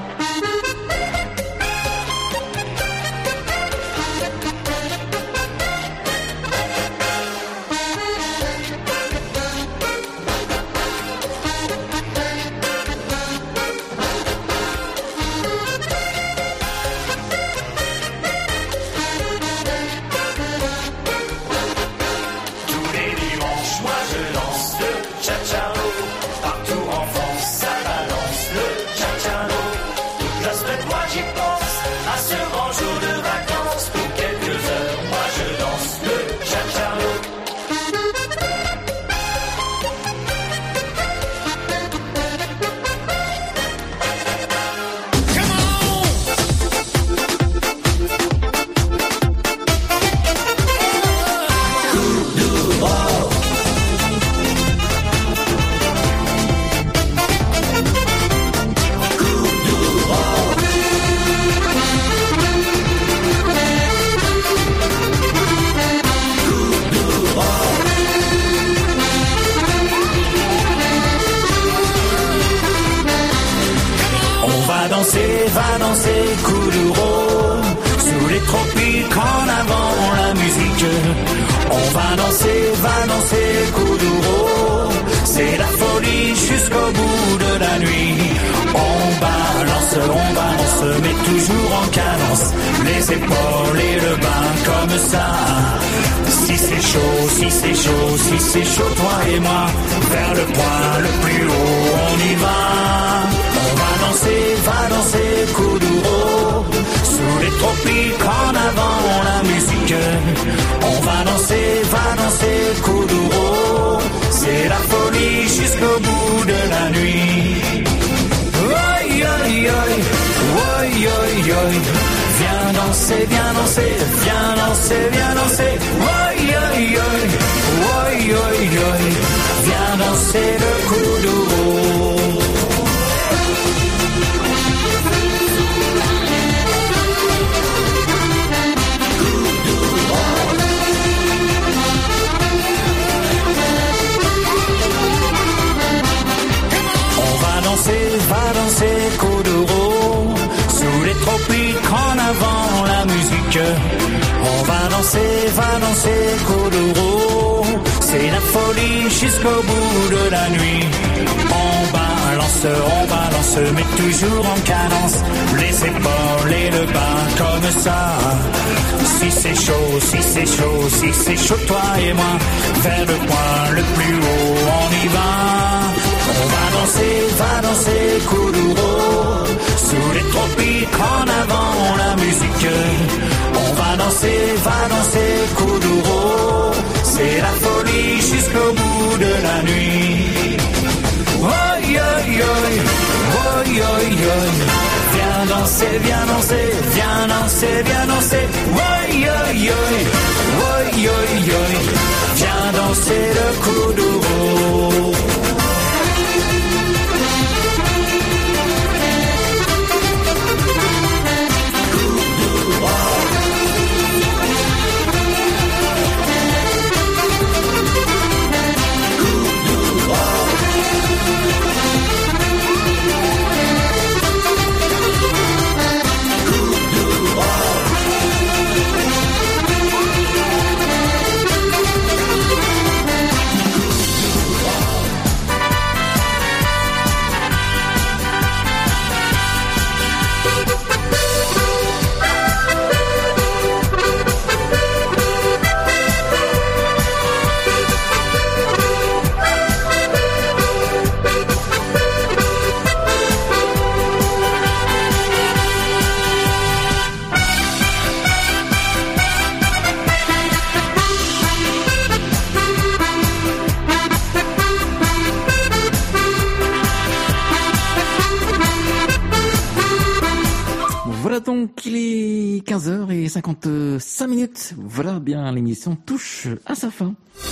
Va danser Kuduro, sous les tropiques en avant la musique. On va danser, va danser Kuduro, c'est la folie jusqu'au bout de la nuit. On balance, on balance, mais toujours en cadence, les épaules et le bas comme ça. Si c'est chaud, si c'est chaud, si c'est chaud, toi et moi, vers le point le plus haut, on y va. On va danser, va danser Kuduro, sous les tropiques en avant la musique. On va danser, va danser Kuduro, c'est la folie jusqu'au bout de la nuit. Oi, oi, oi, oi, oi, oi. Viens danser, viens danser, viens danser, viens danser. Oi, oi, oi, oi, oi, oi. Viens danser le Kuduro. Va danser Kuduro, sous les tropiques en avant la musique. On va danser, va danser Kuduro, c'est la folie jusqu'au bout de la nuit. On balance, on balance, mais toujours en cadence, les épaules et le bas comme ça. Si c'est chaud, si c'est chaud, si c'est chaud, toi et moi, vers le point le plus haut, on y va. On va danser, va danser Kuduro, sous les tropiques en avant la musique. On va danser, va danser Kuduro, c'est la folie jusqu'au bout de la nuit. Oi, oi, oi, oi, oi, oi. Viens danser, viens danser, viens danser, viens danser. Oi, oi, oi, oi, oi, oi. Viens danser le Kuduro. donc il est quinze heures cinquante-cinq minutes. Voilà, bien, l'émission touche à sa fin.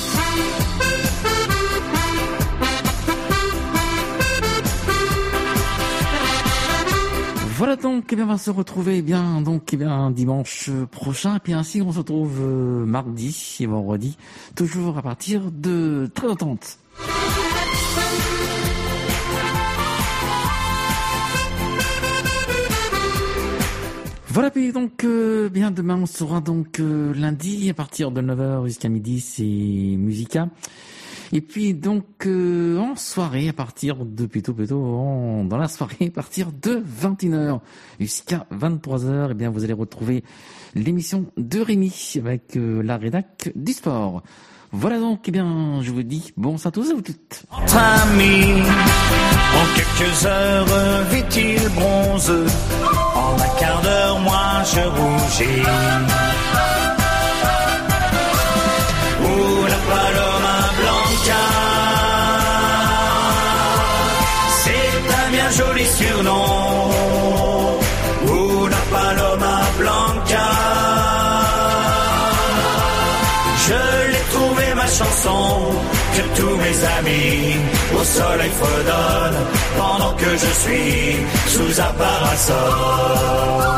Voilà donc, eh bien, on va se retrouver eh bien donc eh bien dimanche prochain, et puis ainsi on se retrouve euh, mardi et vendredi, toujours à partir de treize heures trente. Voilà, puis donc euh, bien demain on sera donc euh, lundi à partir de neuf heures jusqu'à midi, c'est Musica. Et puis donc euh, en soirée à partir de plutôt plutôt en, dans la soirée à partir de vingt et une heures jusqu'à vingt-trois heures, et bien vous allez retrouver l'émission de Rémi avec euh, la rédac du sport. Voilà donc, et bien je vous dis bon ça à tous et à vous toutes. Entre amis, en quelques heures vit-il bronze, en un quart d'heure moi je rougis. Où la Paloma Blanca, c'est un bien joli surnom. Où la Paloma Blanca, je l'ai trouvé ma chanson, que tous mes amis au soleil fredonnent, pendant que je suis sous un parasol.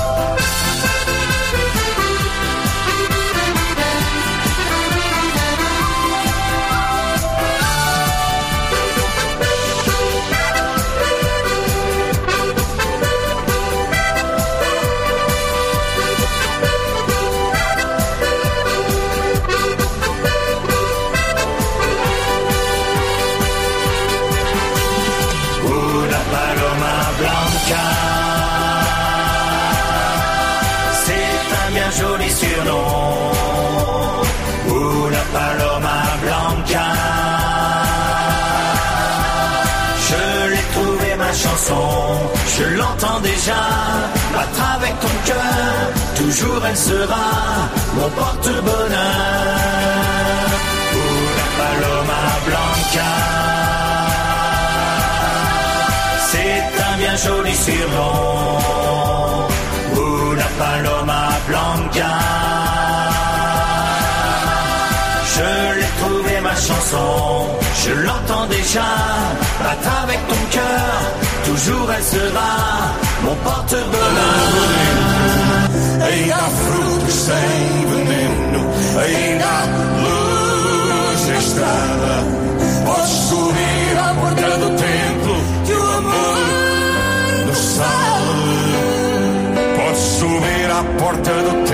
Joli surnom, ou la Paloma Blanca. Je l'ai trouvé ma chanson, je l'entends déjà battre avec ton cœur. Toujours elle sera mon porte-bonheur. Ou la Paloma Blanca, c'est un bien joli surnom. Ou la Paloma Blanca, je l'ai trouvé ma chanson, je l'entends déjà battre avec ton cœur. Toujours elle sera mon porte-bonheur. Ainda fruto sem veneno, ainda luz na estrada. Podes subir à porta do templo que o amor nos salve. Podes subir à porta do